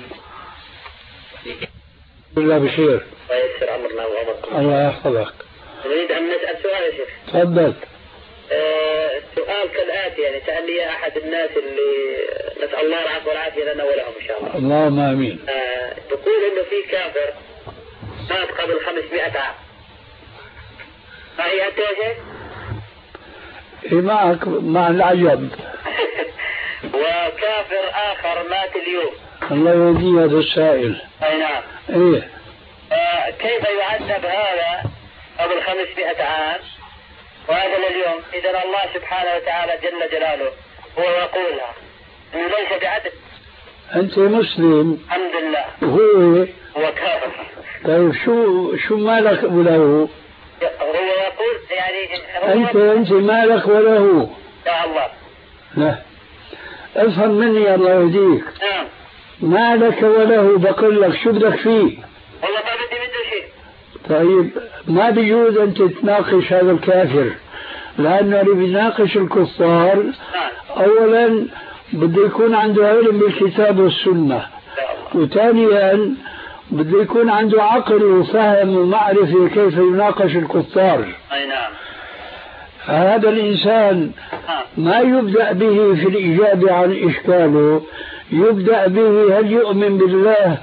بالله بخير. الله يسر عمرنا وعمركم. الله يحفظك. نريد أن نسأل سؤال يا شيخ. تفضل. السؤال كالآتي يعني سأل لي أحد الناس اللي نسأل الله العفو والعافية لنا ولهم إن شاء الله. اللهم آمين. آه تقول إنه في كافر مات قبل خمسمائة عام. ما هي أنت يا شيخ؟ إيه معك مع العجب. وكافر آخر مات اليوم. الله يهدي هذا السائل. أي نعم. إيه. آه كيف يعذب هذا قبل خمسمائة عام وهذا اليوم؟ إذا الله سبحانه وتعالى جل جلاله هو يقولها إنه ليس بعدل. أنت مسلم. الحمد لله. وهو هو كافر. طيب شو شو مالك وله؟ هو يقول يعني هو أنت أنت مالك وله. يا الله. لا افهم مني الله يهديك. نعم. مالك وله بقول لك شو بدك فيه؟ والله ما بدي منه شيء. طيب ما بيجوز أن تتناقش هذا الكافر لأنه اللي بيناقش الكفار نعم. أولا بده يكون عنده علم بالكتاب والسنة. وثانيا بده يكون عنده عقل وفهم ومعرفة كيف يناقش الكفار. أي نعم. هذا الإنسان ما يبدأ به في الإجابة عن إشكاله، يبدأ به هل يؤمن بالله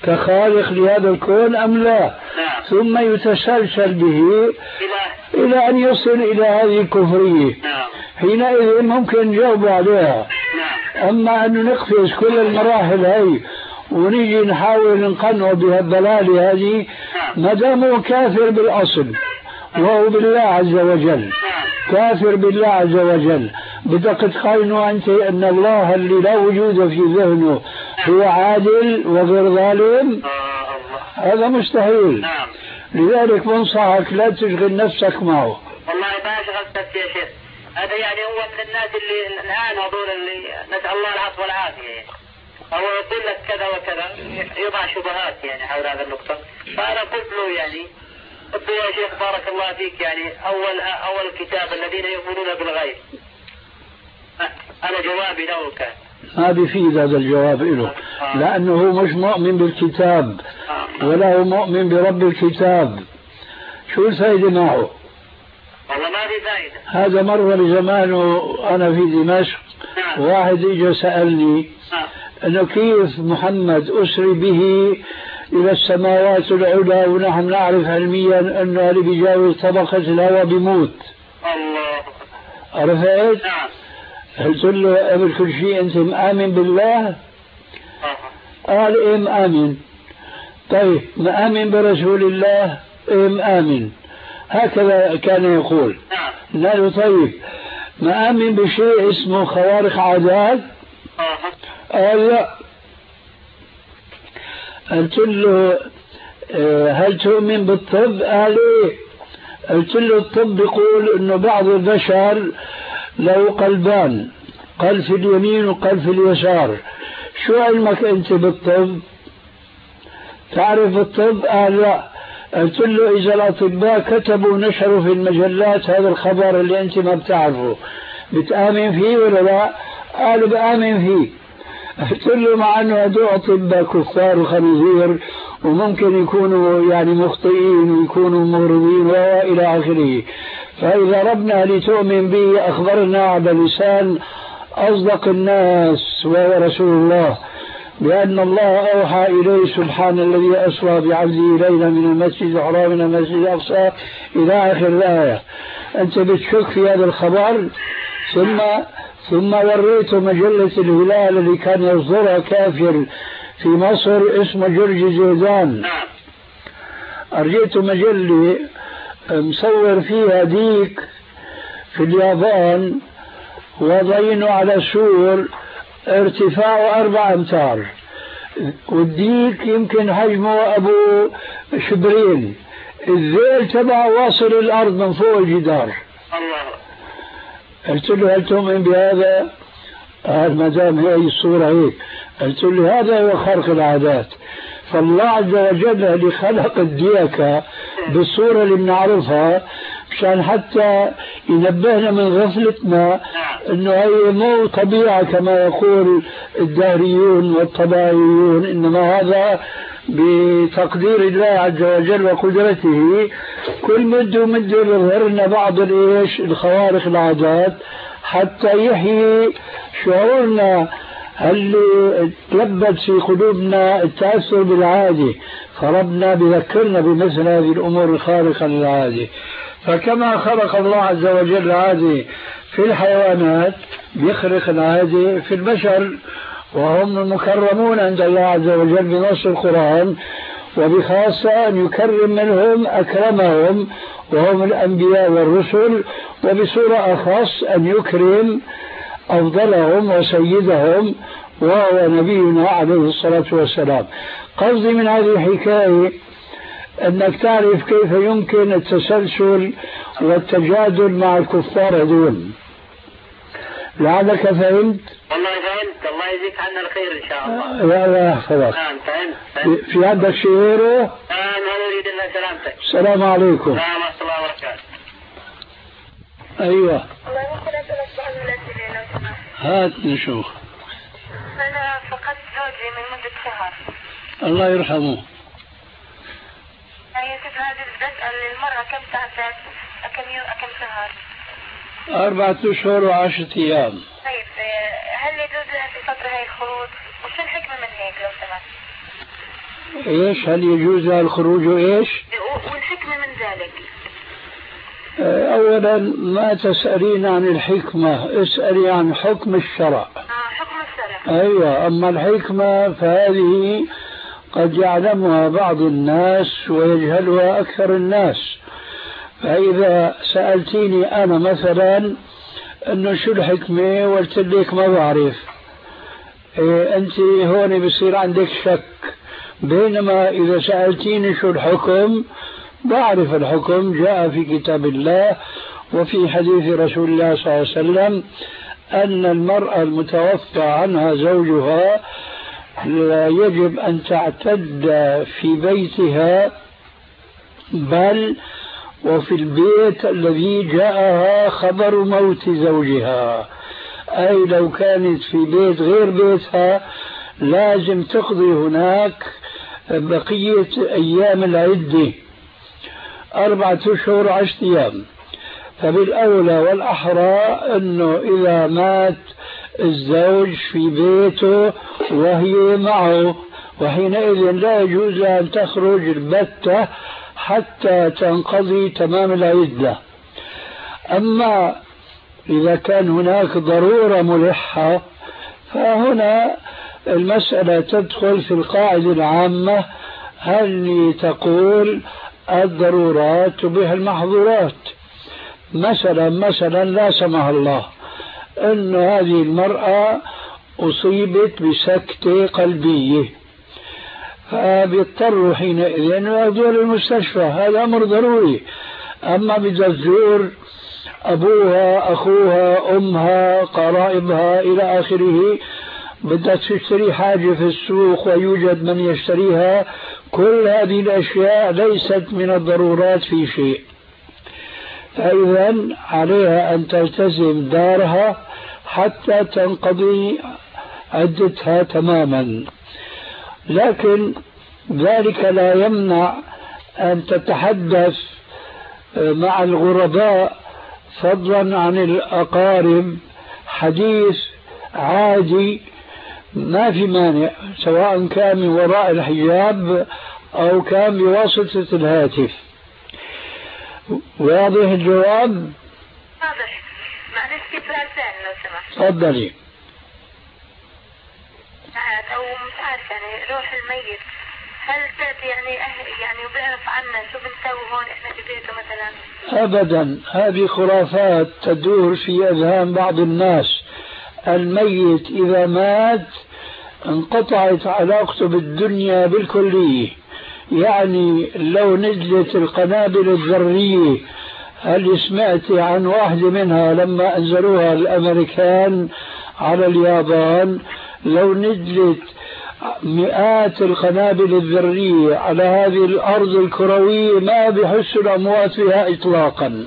كخالق لهذا الكون أم لا؟ نعم. ثم يتسلسل به إلى إلى أن يصل إلى هذه الكفرية. نعم. حينئذ ممكن نجاوب عليها. نعم. أما أن نقفز كل المراحل هاي ونيجي نحاول نقنعه بهالضلالة هذه ما دام هو كافر بالأصل وهو بالله عز وجل، كافر بالله عز وجل، بدك تقارنه أنت أن الله اللي لا وجود في ذهنه هو عادل وغير ظالم؟ هذا مستحيل. نعم. لذلك بنصحك لا تشغل نفسك معه. والله ما شغلت نفسي يا شيخ، هذا يعني هو من الناس اللي الآن هذول اللي نسأل الله العفو والعافية يعني. هو يقول لك كذا وكذا، يضع شبهات يعني حول هذا النقطة. فأنا قلت له يعني قلت له يا شيخ بارك الله فيك يعني أول أول الكتاب الذين يؤمنون بالغيب. أنا جوابي له كان ما بيفيد هذا الجواب له، لأنه مش مؤمن بالكتاب ولا هو مؤمن برب الكتاب. شو الفائدة معه؟ والله ما في فائدة. هذا مرة بزمانه أنا في دمشق واحد إجا سألني أنه كيف محمد أسري به إلى السماوات العلى ونحن نعرف علميا أنه اللي بيجاوز طبقة الهواء بيموت. الله. عرفت؟ قلت له قبل كل شيء أنت مآمن بالله؟ قال إيه مآمن. طيب مآمن برسول الله؟ إيه مآمن. هكذا كان يقول. قال له طيب مآمن بشيء اسمه خوارق عادات؟ قال لا. قلت له هل تؤمن بالطب؟ قال ايه. قلت له الطب يقول انه بعض البشر له قلبان، قلب في اليمين وقلب في اليسار. شو علمك انت بالطب؟ تعرف بالطب؟ قال لا. قلت له اذا الاطباء كتبوا ونشروا في المجلات هذا الخبر اللي انت ما بتعرفه بتآمن فيه ولا لا؟ قال بآمن فيه. قلت له مع انه هدول اطباء كفار وخنازير وممكن يكونوا يعني مخطئين ويكونوا مغرضين والى اخره، فاذا ربنا لتؤمن به اخبرنا على لسان اصدق الناس وهو رسول الله بان الله اوحى اليه سبحان الذي اسرى بعبده ليلا من المسجد الحرام الى المسجد الاقصى الى اخر الايه. انت بتشك في هذا الخبر؟ ثم ثم وريته مجلة الهلال اللي كان يصدرها كافر في مصر اسمه جورج زيدان. أرجيته مجلة مصور فيها ديك في اليابان وضعينه على سور ارتفاعه أربع أمتار، والديك يمكن حجمه أبو شبرين، الذيل تبعه واصل الأرض من فوق الجدار. قلت له هل تؤمن بهذا؟ قال ما دام هي الصورة هيك. قلت له هذا هو خرق العادات. فالله عز وجل اللي خلق الديكة بالصورة اللي بنعرفها مشان حتى ينبهنا من غفلتنا انه هي مو طبيعة كما يقول الدهريون والطبيعيون، انما هذا بتقدير الله عز وجل وقدرته. كل مد ومد يظهر لنا بعض الايش الخوارق العادات حتى يحيي شعورنا اللي تلبد في قلوبنا التأثر بالعادة، فربنا بذكرنا بمثل هذه الأمور الخارقة للعادة. فكما خلق الله عز وجل العادة في الحيوانات بيخرق العادة في البشر، وهم مكرمون عند الله عز وجل بنص القرآن، وبخاصة أن يكرم منهم أكرمهم وهم الأنبياء والرسل، وبصورة أخص أن يكرم أفضلهم وسيدهم وهو نبينا عليه الصلاة والسلام. قصدي من هذه الحكاية أنك تعرف كيف يمكن التسلسل والتجادل مع الكفار هذول. لعلك فهمت؟ والله فهمت، الله يجزيك عنا الخير إن شاء الله. لا لا يحفظك. نعم فهمت, فهمت. في عندك شيء غيره؟ نعم أنا أريد الله سلامتك. السلام عليكم. نعم ورحمة الله وبركاته. أيوة. الله ممكن أسألك سؤال من الأسئلة لو سمحت؟ هات نشوف. أنا فقدت زوجي من مدة شهر. الله يرحمه. يعني كيف هذه بسأل المرأة كم تعتد؟ كم يوم كم شهر؟ أربعة أشهر وعشرة أيام. طيب هل يجوز لها في فترة هاي الخروج؟ وشو الحكمة من هيك لو سمحت؟ ايش هل يجوز لها الخروج ايش؟ والحكمة من ذلك. اولا ما تسألين عن الحكمة، اسألي عن حكم الشرع. اه حكم الشرع. ايوه، اما الحكمة فهذه قد يعلمها بعض الناس ويجهلها اكثر الناس. فاذا سألتيني انا مثلا انه شو الحكمة قلت لك ما بعرف، إيه انت هون بصير عندك شك. بينما اذا سألتيني شو الحكم بعرف الحكم، جاء في كتاب الله وفي حديث رسول الله صلى الله عليه وسلم أن المرأة المتوفى عنها زوجها لا يجب أن تعتد في بيتها، بل وفي البيت الذي جاءها خبر موت زوجها. أي لو كانت في بيت غير بيتها لازم تقضي هناك بقية أيام العدة، أربعة أشهر عشرة أيام. فبالأولى والأحرى أنه إذا مات الزوج في بيته وهي معه، وحينئذ لا يجوز أن تخرج البتة حتى تنقضي تمام العدة. أما إذا كان هناك ضرورة ملحة فهنا المسألة تدخل في القاعدة العامة هل تقول الضرورات تبيح المحظورات. مثلا مثلا لا سمح الله أن هذه المرأة أصيبت بسكتة قلبية، فبيضطروا حينئذ يأخذوها للمستشفى، هذا أمر ضروري. أما بدها تزور أبوها أخوها أمها قرائبها إلى آخره، بدها تشتري حاجة في السوق ويوجد من يشتريها، كل هذه الأشياء ليست من الضرورات في شيء. فإذا عليها أن تلتزم دارها حتى تنقضي عدتها تماما، لكن ذلك لا يمنع أن تتحدث مع الغرباء فضلا عن الأقارب حديث عادي ما في مانع، سواء كان من وراء الحجاب أو كان بواسطة الهاتف. واضح الجواب؟ واضح. معلش كيف ثاني لو سمحت؟ تفضلي. أو مش عارف يعني روح الميت هل تأتي يعني أهل يعني وبيعرف عنا شو بنسوي هون إحنا في بيته مثلا؟ أبدا، هذه خرافات تدور في أذهان بعض الناس. الميت إذا مات انقطعت علاقته بالدنيا بالكلية، يعني لو نزلت القنابل الذرية، هل سمعت عن واحدة منها لما أنزلوها الأمريكان على اليابان؟ لو نزلت مئات القنابل الذرية على هذه الأرض الكروية ما بحس الأموات فيها إطلاقا.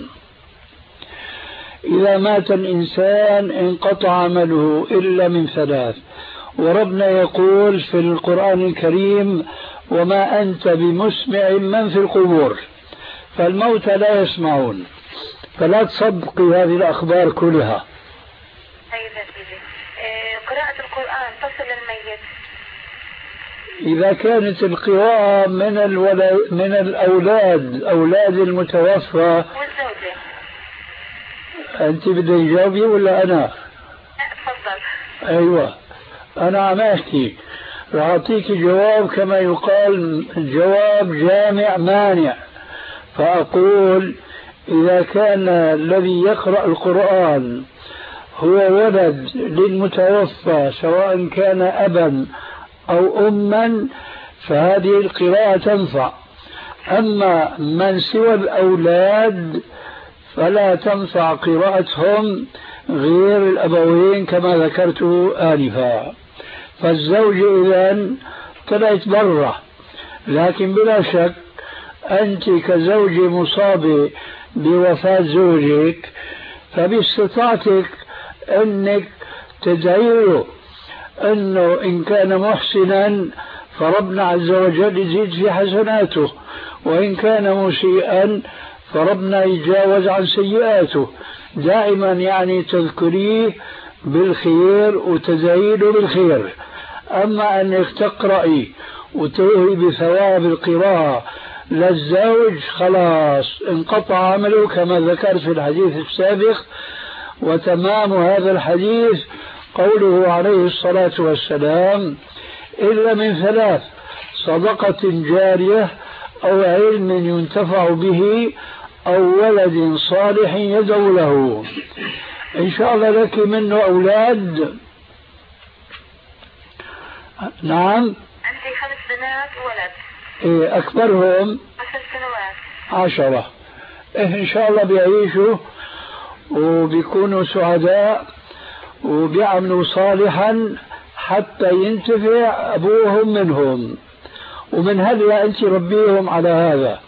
إذا مات الإنسان انقطع عمله إلا من ثلاث، وربنا يقول في القرآن الكريم وما أنت بمسمع من في القبور، فالموتى لا يسمعون، فلا تصدقي هذه الأخبار كلها. أيضا قراءة القرآن تصل للميت إذا كانت القراءة من الولد من الأولاد أولاد المتوفى. والزوجة أنت بدك تجاوبي ولا أنا؟ لا تفضل. أيوة أنا عم أحكي، راح أعطيك جواب كما يقال جواب جامع مانع. فأقول إذا كان الذي يقرأ القرآن هو ولد للمتوفى سواء كان أبا أو أما فهذه القراءة تنفع. أما من سوى الأولاد فلا تنفع قراءتهم غير الأبوين كما ذكرت آنفا. فالزوجة إذن طلعت برا، لكن بلا شك أنت كزوجة مصابة بوفاة زوجك فباستطاعتك أنك تدعي له أنه إن كان محسنا فربنا عز وجل يزيد في حسناته، وإن كان مسيئا فربنا يتجاوز عن سيئاته. دائما يعني تذكريه بالخير وتدعي له بالخير. أما أنك تقرأي وتوهي بثواب القراءة للزوج، خلاص انقطع عمله كما ذكرت في الحديث السابق. وتمام هذا الحديث قوله عليه الصلاة والسلام: إلا من ثلاث: صدقة جارية، أو علم ينتفع به، أو ولد صالح يدعو له. إن شاء الله لك منه أولاد؟ نعم. عندي خمس بنات وولد. إيه أكبرهم؟ عشر سنوات. عشرة. إيه إن شاء الله بيعيشوا وبيكونوا سعداء وبيعملوا صالحا حتى ينتفع أبوهم منهم، ومن هلا أنت ربيهم على هذا.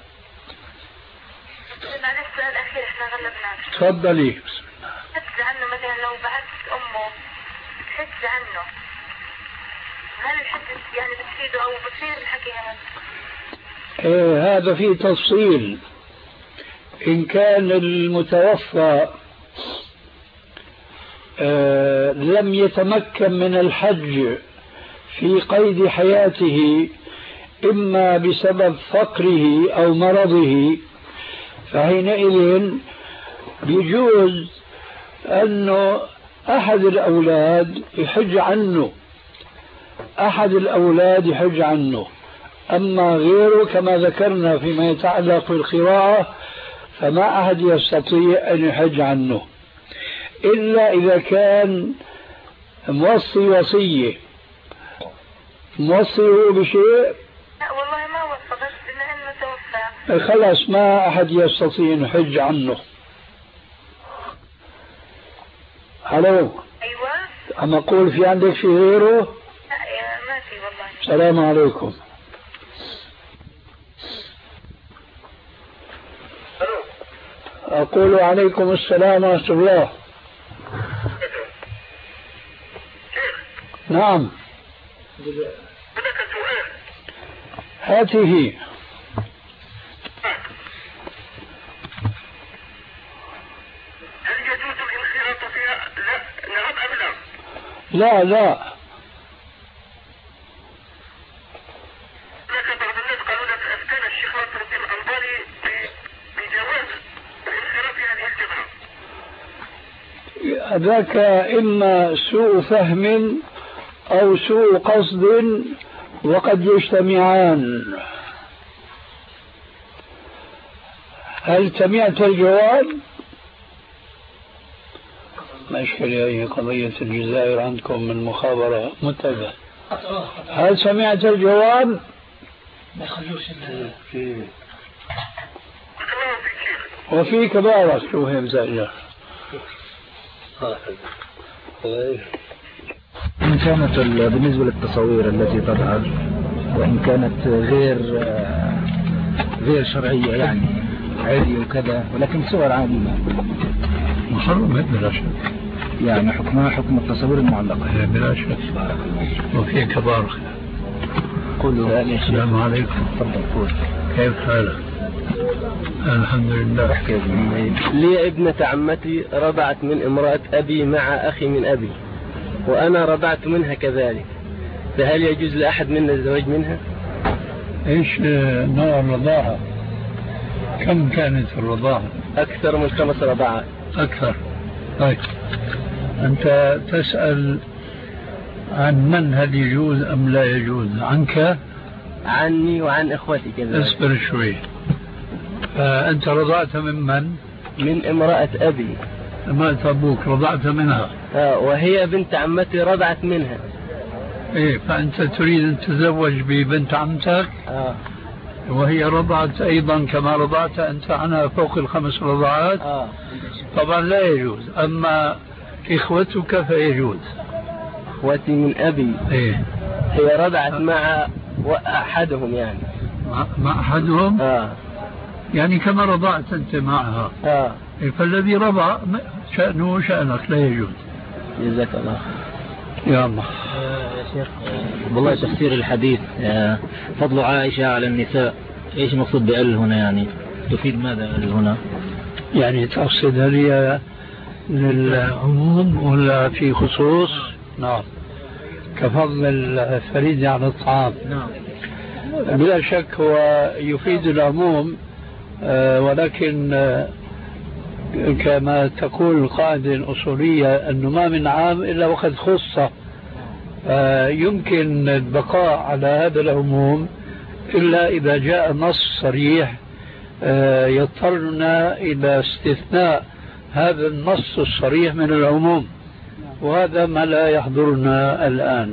معلش السؤال الأخير إحنا غلبناك. تفضلي. حج عنه مثلا لو بعثت أمه حج عنه، هل الحج يعني بتفيده أو بتصير الحكي هذا؟ إيه هذا فيه تفصيل. إن كان المتوفى آه لم يتمكن من الحج في قيد حياته، إما بسبب فقره أو مرضه، فحينئذ يجوز أنه أحد الأولاد يحج عنه، أحد الأولاد يحج عنه. أما غيره كما ذكرنا فيما يتعلق بالقراءة فما أحد يستطيع أن يحج عنه، إلا إذا كان موصي وصية. موصيه بشيء؟ لا والله ما وصى، بس إنه توفى. خلاص ما أحد يستطيع أن يحج عنه. ألو. أيوة. أما أقول في عندك في غيره؟ لا ما في والله. السلام عليكم. أقول عليكم السلام ورحمة الله. نعم. هاته. هل يجوز الانخراط فيها؟ لا. نعم أم لا؟ لا لا. لكن بعض الناس قالوا لك أفتانا الشيخ ناصر الدين الألباني بجواز الانخراط في هذه الجماعة. ذاك إما سوء فهم أو سوء قصد وقد يجتمعان. هل سمعت الجواب؟ مشكلة هي قضية الجزائر عندكم من مخابرة متابعة. هل سمعت الجواب؟ ما يخلوش وفيك بارك شو هي مسألة. إن كانت بالنسبة للتصاوير التي تظهر وإن كانت غير غير شرعية يعني عادي وكذا، ولكن صور عادية محرمة بلا شك، يعني حكمها حكم التصاوير المعلقة بلا شك. وفيك بارك. قولوا السلام عليكم. تفضل قول. كيف حالك؟ الحمد لله. لي ابنة عمتي رضعت من امرأة أبي مع أخي من أبي، وأنا رضعت منها كذلك، فهل يجوز لأحد منا الزواج منها؟ إيش نوع الرضاعة؟ كم كانت الرضاعة؟ أكثر من خمس رضاعات. أكثر. طيب أنت تسأل عن من هل يجوز أم لا يجوز؟ عنك؟ عني وعن إخوتي كذلك. اصبر شوي. فأنت رضعت من من؟ من امرأة أبي. امرأة أبوك رضعت منها؟ آه وهي بنت عمتي رضعت منها. إيه فأنت تريد أن تتزوج ببنت عمتك؟ آه. وهي رضعت أيضا كما رضعت أنت عنها فوق الخمس رضعات؟ آه. طبعا لا يجوز. أما إخوتك فيجوز. إخوتي من أبي. إيه. هي رضعت مع أحدهم يعني. مع, مع أحدهم؟ آه. يعني كما رضعت أنت معها. آه. إيه فالذي رضع شأنه شأنك لا يجوز. جزاك الله. يا الله. يا شيخ والله تفسير الحديث فضل عائشة على النساء، ايش المقصود بأل هنا؟ يعني تفيد ماذا أل هنا؟ يعني تقصد هل هي للعموم ولا في خصوص؟ نعم. كفضل الفريد على الطعام. نعم. بلا شك هو يفيد العموم، ولكن كما تقول القاعدة الأصولية أنه ما من عام إلا وقد خص، يمكن البقاء على هذا العموم إلا إذا جاء نص صريح يضطرنا إلى استثناء هذا النص الصريح من العموم، وهذا ما لا يحضرنا الآن.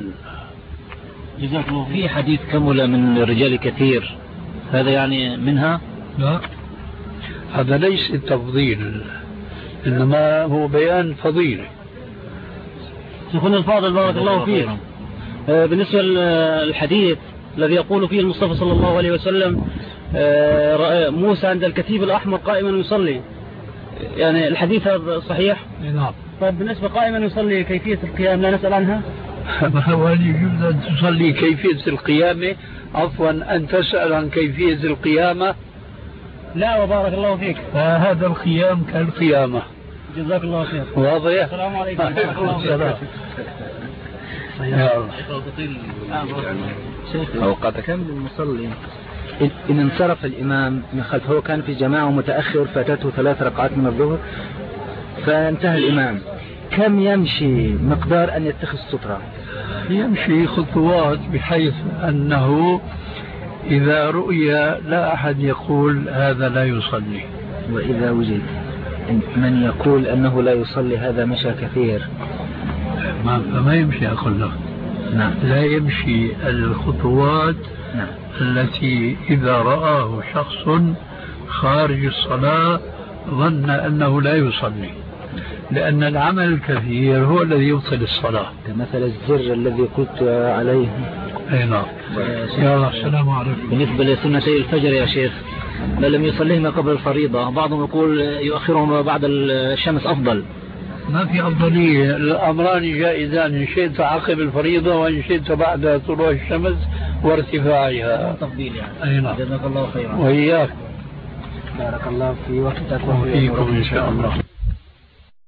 في حديث كمل من الرجال كثير، هذا يعني منها؟ لا، هذا ليس تفضيل، إنما هو بيان فضيلة. شيخنا الفاضل بارك الله فيك، بالنسبة للحديث الذي يقول فيه المصطفى صلى الله عليه وسلم موسى عند الكتيب الأحمر قائما يصلي، يعني الحديث هذا صحيح؟ نعم. طيب بالنسبة قائما يصلي كيفية القيام لا نسأل عنها؟ هل يجوز أن تصلي كيفية القيامة؟ عفوا أن تسأل عن كيفية القيامة؟ لا وبارك الله فيك. هذا القيام كالقيامة. جزاك الله خير. واضح؟ السلام عليكم. بارك الله فيك. يا الله. أوقات كامل المصلي إن انصرف الإمام من خلفه، هو كان في جماعة متأخر فاتته ثلاث ركعات من الظهر فانتهى الإمام، كم يمشي مقدار أن يتخذ سترة؟ يمشي خطوات بحيث أنه إذا رؤي لا أحد يقول هذا لا يصلي. وإذا وجد من يقول أنه لا يصلي هذا مشى كثير، ما فما يمشي أقول له. نعم. لا يمشي الخطوات. نعم. التي إذا رآه شخص خارج الصلاة ظن أنه لا يصلي، لأن العمل الكثير هو الذي يبطل الصلاة، كمثل الزر الذي قلت عليه. أي نعم. يا الله السلام عليكم. بالنسبة لسنتي الفجر يا شيخ ما لم يصليهما قبل الفريضة، بعضهم يقول يؤخرهما بعد الشمس أفضل. ما في أفضلية، الأمران جائزان، إن شئت عقب الفريضة وإن شئت بعد طلوع الشمس وارتفاعها. تفضيل يعني. أي نعم. جزاك الله خيرا. وإياك. بارك الله في وقتك وفيكم إن شاء الله.